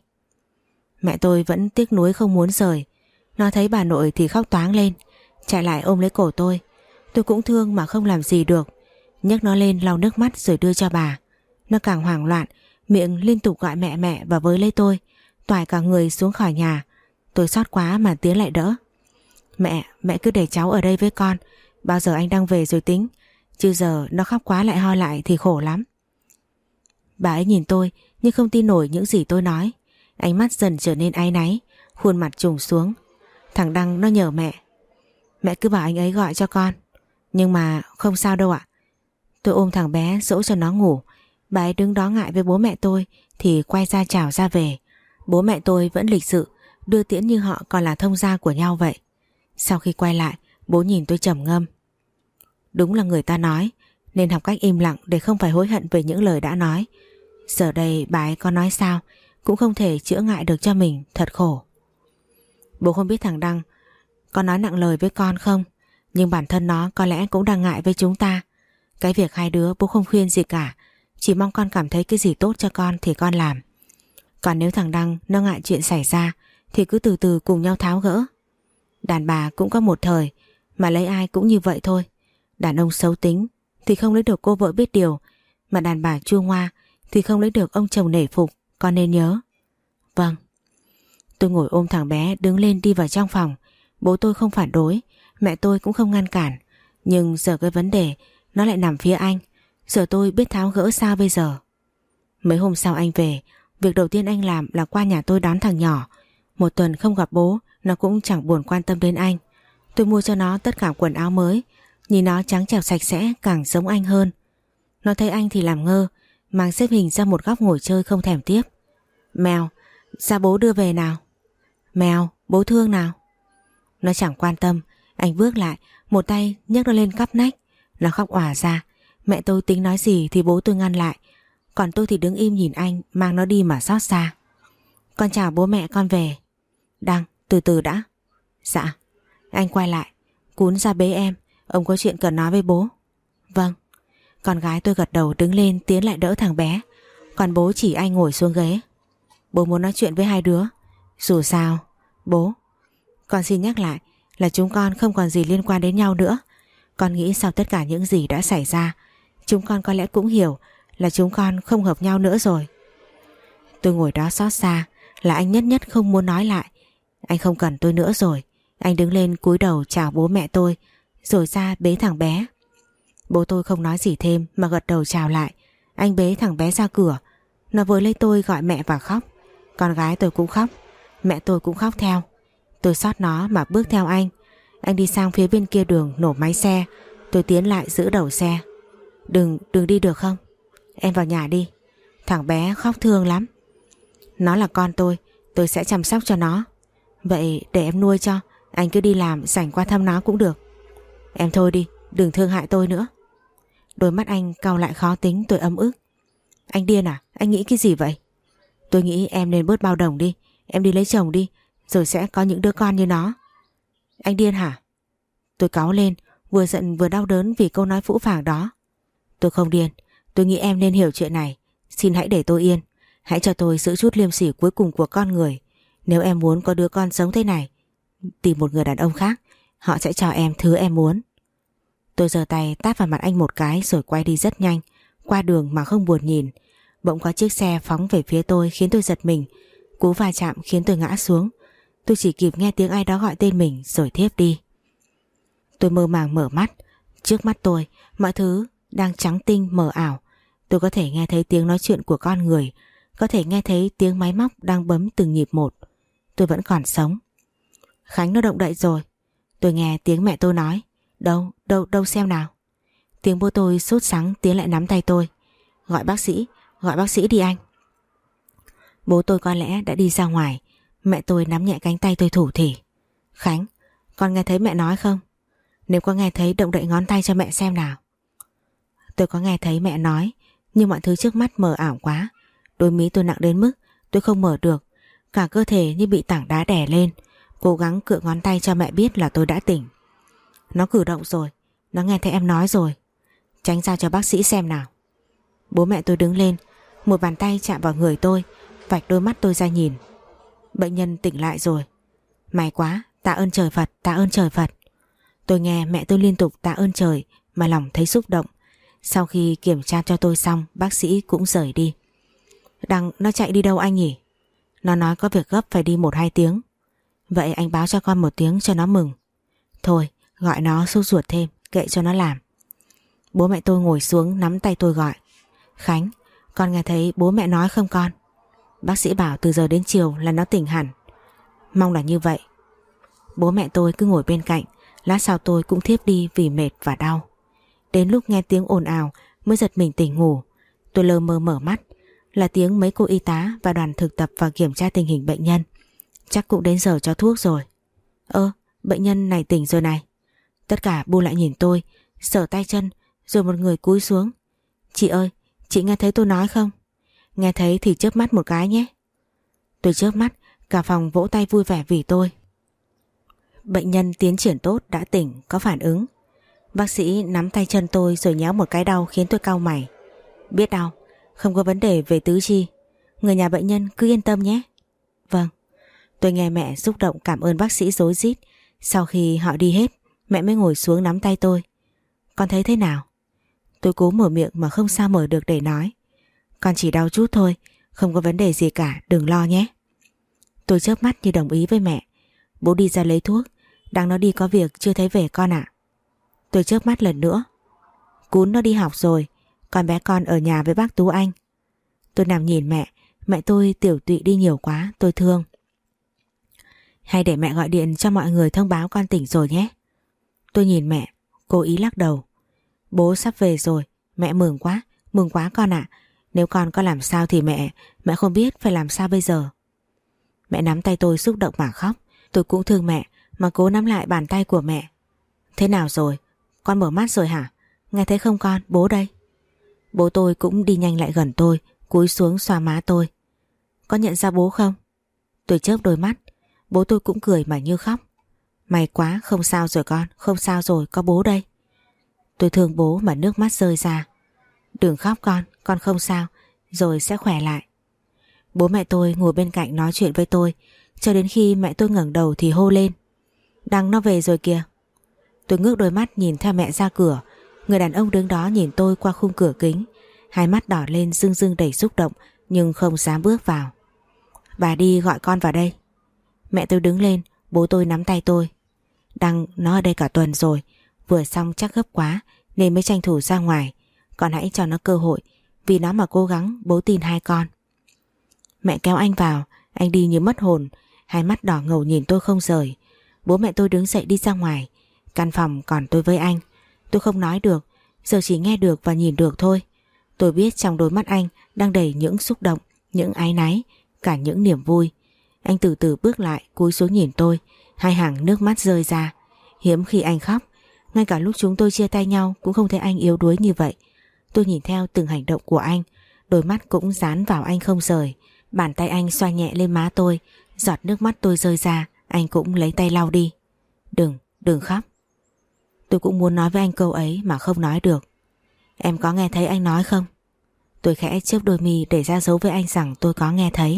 Speaker 2: Mẹ tôi vẫn tiếc nuối không muốn rời. Nó thấy bà nội thì khóc toáng lên, chạy lại ôm lấy cổ tôi. Tôi cũng thương mà không làm gì được, nhấc nó lên lau nước mắt rồi đưa cho bà. Nó càng hoảng loạn, miệng liên tục gọi mẹ mẹ và với lấy tôi. toại cả người xuống khỏi nhà. Tôi xót quá mà tiến lại đỡ. Mẹ, mẹ cứ để cháu ở đây với con, bao giờ anh đang về rồi tính, chứ giờ nó khóc quá lại ho lại thì khổ lắm. Bà ấy nhìn tôi nhưng không tin nổi những gì tôi nói. Ánh mắt dần trở nên áy náy, khuôn mặt trùng xuống. Thằng Đăng nó nhờ mẹ. Mẹ cứ bảo anh ấy gọi cho con. Nhưng mà không sao đâu ạ. Tôi ôm thằng bé dỗ cho nó ngủ. Bà ấy đứng đó ngại với bố mẹ tôi thì quay ra chào ra về. Bố mẹ tôi vẫn lịch sự, đưa tiễn như họ còn là thông gia của nhau vậy. Sau khi quay lại, bố nhìn tôi trầm ngâm. Đúng là người ta nói nên học cách im lặng để không phải hối hận về những lời đã nói. Giờ đây bà ấy có nói sao cũng không thể chữa ngại được cho mình, thật khổ. Bố không biết thằng Đăng có nói nặng lời với con không, nhưng bản thân nó có lẽ cũng đang ngại với chúng ta. Cái việc hai đứa bố không khuyên gì cả, chỉ mong con cảm thấy cái gì tốt cho con thì con làm. Còn nếu thằng Đăng nó ngại chuyện xảy ra thì cứ từ từ cùng nhau tháo gỡ. Đàn bà cũng có một thời, mà lấy ai cũng như vậy thôi. Đàn ông xấu tính thì không lấy được cô vợ biết điều, mà đàn bà chua ngoa thì không lấy được ông chồng nể phục, con nên nhớ. Vâng. Tôi ngồi ôm thằng bé đứng lên đi vào trong phòng. Bố tôi không phản đối, mẹ tôi cũng không ngăn cản. Nhưng giờ cái vấn đề nó lại nằm phía anh. Giờ tôi biết tháo gỡ sao bây giờ. Mấy hôm sau anh về, việc đầu tiên anh làm là qua nhà tôi đón thằng nhỏ. Một tuần không gặp bố, nó cũng chẳng buồn quan tâm đến anh. Tôi mua cho nó tất cả quần áo mới, nhìn nó trắng trẻo sạch sẽ càng giống anh hơn. Nó thấy anh thì làm ngơ, mang xếp hình ra một góc ngồi chơi không thèm tiếp. Mèo, ra bố đưa về nào. Mèo, bố thương nào. Nó chẳng quan tâm. Anh bước lại, một tay nhấc nó lên cắp nách. Nó khóc òa ra. Mẹ tôi tính nói gì thì bố tôi ngăn lại. Còn tôi thì đứng im nhìn anh mang nó đi mà xót xa. Con chào bố mẹ, con về. Đăng, từ từ đã. Dạ. Anh quay lại, cún ra bế em, ông có chuyện cần nói với bố. Vâng. Con gái tôi gật đầu đứng lên tiến lại đỡ thằng bé. Còn bố chỉ anh ngồi xuống ghế. Bố muốn nói chuyện với hai đứa. Dù sao, bố, con xin nhắc lại là chúng con không còn gì liên quan đến nhau nữa. Con nghĩ sau tất cả những gì đã xảy ra, chúng con có lẽ cũng hiểu là chúng con không hợp nhau nữa rồi. Tôi ngồi đó xót xa, là anh nhất nhất không muốn nói lại. Anh không cần tôi nữa rồi. Anh đứng lên cúi đầu chào bố mẹ tôi, rồi ra bế thằng bé. Bố tôi không nói gì thêm mà gật đầu chào lại. Anh bế thằng bé ra cửa. Nó với lấy tôi gọi mẹ và khóc. Con gái tôi cũng khóc. Mẹ tôi cũng khóc theo. Tôi xót nó mà bước theo anh. Anh đi sang phía bên kia đường nổ máy xe. Tôi tiến lại giữ đầu xe. Đừng, đừng đi được không? Em vào nhà đi. Thằng bé khóc thương lắm. Nó là con tôi, tôi sẽ chăm sóc cho nó. Vậy để em nuôi cho. Anh cứ đi làm rảnh qua thăm nó cũng được. Em thôi đi, đừng thương hại tôi nữa. Đôi mắt anh cau lại khó tính. Tôi ấm ức. Anh điên à? Anh nghĩ cái gì vậy? Tôi nghĩ em nên bớt bao đồng đi. Em đi lấy chồng đi, rồi sẽ có những đứa con như nó. Anh điên hả? Tôi cáu lên, vừa giận vừa đau đớn vì câu nói phũ phàng đó. Tôi không điên. Tôi nghĩ em nên hiểu chuyện này. Xin hãy để tôi yên. Hãy cho tôi giữ chút liêm sỉ cuối cùng của con người. Nếu em muốn có đứa con sống thế này, tìm một người đàn ông khác, họ sẽ cho em thứ em muốn. Tôi giơ tay tát vào mặt anh một cái rồi quay đi rất nhanh, qua đường mà không buồn nhìn. Bỗng có chiếc xe phóng về phía tôi khiến tôi giật mình. Cú va chạm khiến tôi ngã xuống. Tôi chỉ kịp nghe tiếng ai đó gọi tên mình rồi thiếp đi. Tôi mơ màng mở mắt. Trước mắt tôi, mọi thứ đang trắng tinh mờ ảo. Tôi có thể nghe thấy tiếng nói chuyện của con người, có thể nghe thấy tiếng máy móc đang bấm từng nhịp một. Tôi vẫn còn sống. Khánh nó động đậy rồi. Tôi nghe tiếng mẹ tôi nói. Đâu, đâu, đâu xem nào. Tiếng bố tôi sốt sắng tiến lại nắm tay tôi. Gọi bác sĩ, gọi bác sĩ đi anh. Bố tôi có lẽ đã đi ra ngoài. Mẹ tôi nắm nhẹ cánh tay tôi thủ thỉ. Khánh, con nghe thấy mẹ nói không? Nếu có nghe thấy động đậy ngón tay cho mẹ xem nào. Tôi có nghe thấy mẹ nói, nhưng mọi thứ trước mắt mờ ảo quá. Đôi mí tôi nặng đến mức tôi không mở được. Cả cơ thể như bị tảng đá đè lên. Cố gắng cựa ngón tay cho mẹ biết là tôi đã tỉnh. Nó cử động rồi. Nó nghe thấy em nói rồi. Tránh ra cho bác sĩ xem nào. Bố mẹ tôi đứng lên. Một bàn tay chạm vào người tôi, vạch đôi mắt tôi ra nhìn. Bệnh nhân tỉnh lại rồi. May quá, tạ ơn trời Phật, tạ ơn trời Phật. Tôi nghe mẹ tôi liên tục tạ ơn trời mà lòng thấy xúc động. Sau khi kiểm tra cho tôi xong, bác sĩ cũng rời đi. Đăng nó chạy đi đâu anh nhỉ? Nó nói có việc gấp phải đi một hai tiếng. Vậy anh báo cho con một tiếng cho nó mừng. Thôi gọi nó sốt ruột thêm, kệ cho nó làm. Bố mẹ tôi ngồi xuống nắm tay tôi gọi. Khánh, con nghe thấy bố mẹ nói không con? Bác sĩ bảo từ giờ đến chiều là nó tỉnh hẳn. Mong là như vậy. Bố mẹ tôi cứ ngồi bên cạnh. Lát sau tôi cũng thiếp đi vì mệt và đau. Đến lúc nghe tiếng ồn ào mới giật mình tỉnh ngủ. Tôi lơ mơ mở mắt. Là tiếng mấy cô y tá và đoàn thực tập vào kiểm tra tình hình bệnh nhân. Chắc cũng đến giờ cho thuốc rồi. Ơ, bệnh nhân này tỉnh rồi này. Tất cả bu lại nhìn tôi, sờ tay chân, rồi một người cúi xuống. Chị ơi, chị nghe thấy tôi nói không? Nghe thấy thì chớp mắt một cái nhé. Tôi chớp mắt, cả phòng vỗ tay vui vẻ vì tôi. Bệnh nhân tiến triển tốt, đã tỉnh, có phản ứng. Bác sĩ nắm tay chân tôi rồi nhéo một cái đau khiến tôi cau mày. Biết đau, không có vấn đề về tứ chi. Người nhà bệnh nhân cứ yên tâm nhé. Vâng. Tôi nghe mẹ xúc động cảm ơn bác sĩ rối rít. Sau khi họ đi hết, mẹ mới ngồi xuống nắm tay tôi. Con thấy thế nào? Tôi cố mở miệng mà không sao mở được để nói. Con chỉ đau chút thôi, không có vấn đề gì cả, đừng lo nhé. Tôi chớp mắt như đồng ý với mẹ. Bố đi ra lấy thuốc, đang nó đi có việc chưa thấy về con ạ. Tôi chớp mắt lần nữa. Cún nó đi học rồi, còn bé con ở nhà với bác Tú Anh. Tôi nằm nhìn mẹ, mẹ tôi tiểu tụy đi nhiều quá, tôi thương. Hay để mẹ gọi điện cho mọi người thông báo con tỉnh rồi nhé. Tôi nhìn mẹ, cố ý lắc đầu. Bố sắp về rồi, mẹ mừng quá, mừng quá con ạ. Nếu con có làm sao thì mẹ, mẹ không biết phải làm sao bây giờ. Mẹ nắm tay tôi xúc động mà khóc. Tôi cũng thương mẹ mà cố nắm lại bàn tay của mẹ. Thế nào rồi? Con mở mắt rồi hả? Nghe thấy không con? Bố đây. Bố tôi cũng đi nhanh lại gần tôi, cúi xuống xoa má tôi. Con nhận ra bố không? Tôi chớp đôi mắt. Bố tôi cũng cười mà như khóc. May quá, không sao rồi con, không sao rồi, có bố đây. Tôi thương bố mà nước mắt rơi ra. Đừng khóc con, con không sao, rồi sẽ khỏe lại. Bố mẹ tôi ngồi bên cạnh nói chuyện với tôi, cho đến khi mẹ tôi ngẩng đầu thì hô lên. Đăng nó về rồi kìa. Tôi ngước đôi mắt nhìn theo mẹ ra cửa. Người đàn ông đứng đó nhìn tôi qua khung cửa kính, hai mắt đỏ lên rưng rưng đầy xúc động, nhưng không dám bước vào. Bà đi gọi con vào đây. Mẹ tôi đứng lên, bố tôi nắm tay tôi. Đăng nó ở đây cả tuần rồi, vừa xong chắc gấp quá nên mới tranh thủ ra ngoài. Con hãy cho nó cơ hội, vì nó mà cố gắng bố tin hai con. Mẹ kéo anh vào, anh đi như mất hồn, hai mắt đỏ ngầu nhìn tôi không rời. Bố mẹ tôi đứng dậy đi ra ngoài. Căn phòng còn tôi với anh. Tôi không nói được, giờ chỉ nghe được và nhìn được thôi. Tôi biết trong đôi mắt anh đang đầy những xúc động, những áy náy, cả những niềm vui. Anh từ từ bước lại, cúi xuống nhìn tôi, hai hàng nước mắt rơi ra. Hiếm khi anh khóc, ngay cả lúc chúng tôi chia tay nhau cũng không thấy anh yếu đuối như vậy. Tôi nhìn theo từng hành động của anh, đôi mắt cũng dán vào anh không rời. Bàn tay anh xoa nhẹ lên má tôi, giọt nước mắt tôi rơi ra, anh cũng lấy tay lau đi. Đừng, đừng khóc. Tôi cũng muốn nói với anh câu ấy mà không nói được. Em có nghe thấy anh nói không? Tôi khẽ chớp đôi mi để ra dấu với anh rằng tôi có nghe thấy.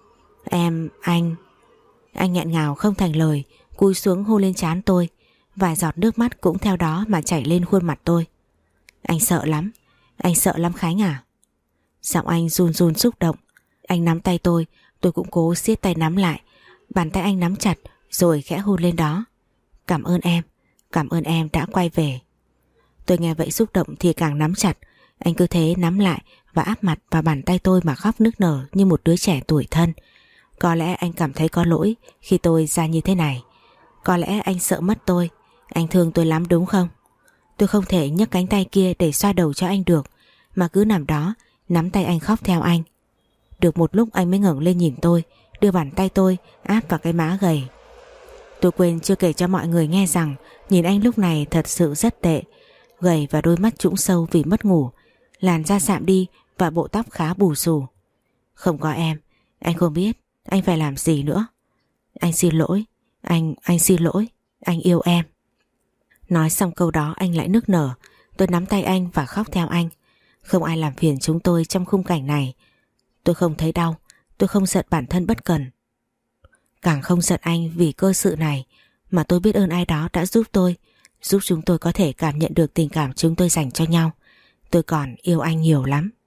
Speaker 2: Em, anh... Anh nghẹn ngào không thành lời, cúi xuống hôn lên trán tôi. Vài giọt nước mắt cũng theo đó mà chảy lên khuôn mặt tôi. Anh sợ lắm. Anh sợ lắm Khánh à? Giọng anh run run xúc động. Anh nắm tay tôi, tôi cũng cố siết tay nắm lại. Bàn tay anh nắm chặt rồi khẽ hôn lên đó. Cảm ơn em, cảm ơn em đã quay về. Tôi nghe vậy xúc động thì càng nắm chặt. Anh cứ thế nắm lại và áp mặt vào bàn tay tôi mà khóc nức nở như một đứa trẻ tủi thân. Có lẽ anh cảm thấy có lỗi khi tôi ra như thế này. Có lẽ anh sợ mất tôi. Anh thương tôi lắm đúng không? Tôi không thể nhấc cánh tay kia để xoa đầu cho anh được, mà cứ nằm đó nắm tay anh khóc theo anh. Được một lúc anh mới ngẩng lên nhìn tôi, đưa bàn tay tôi áp vào cái má gầy. Tôi quên chưa kể cho mọi người nghe rằng nhìn anh lúc này thật sự rất tệ. Gầy và đôi mắt trũng sâu vì mất ngủ, làn da sạm đi và bộ tóc khá bù xù. Không có em, anh không biết anh phải làm gì nữa. Anh xin lỗi, anh, anh xin lỗi, anh yêu em. Nói xong câu đó anh lại nức nở. Tôi nắm tay anh và khóc theo anh. Không ai làm phiền chúng tôi trong khung cảnh này. Tôi không thấy đau, tôi không giận bản thân bất cần. Càng không giận anh vì cơ sự này, mà tôi biết ơn ai đó đã giúp tôi, giúp chúng tôi có thể cảm nhận được tình cảm chúng tôi dành cho nhau. Tôi còn yêu anh nhiều lắm.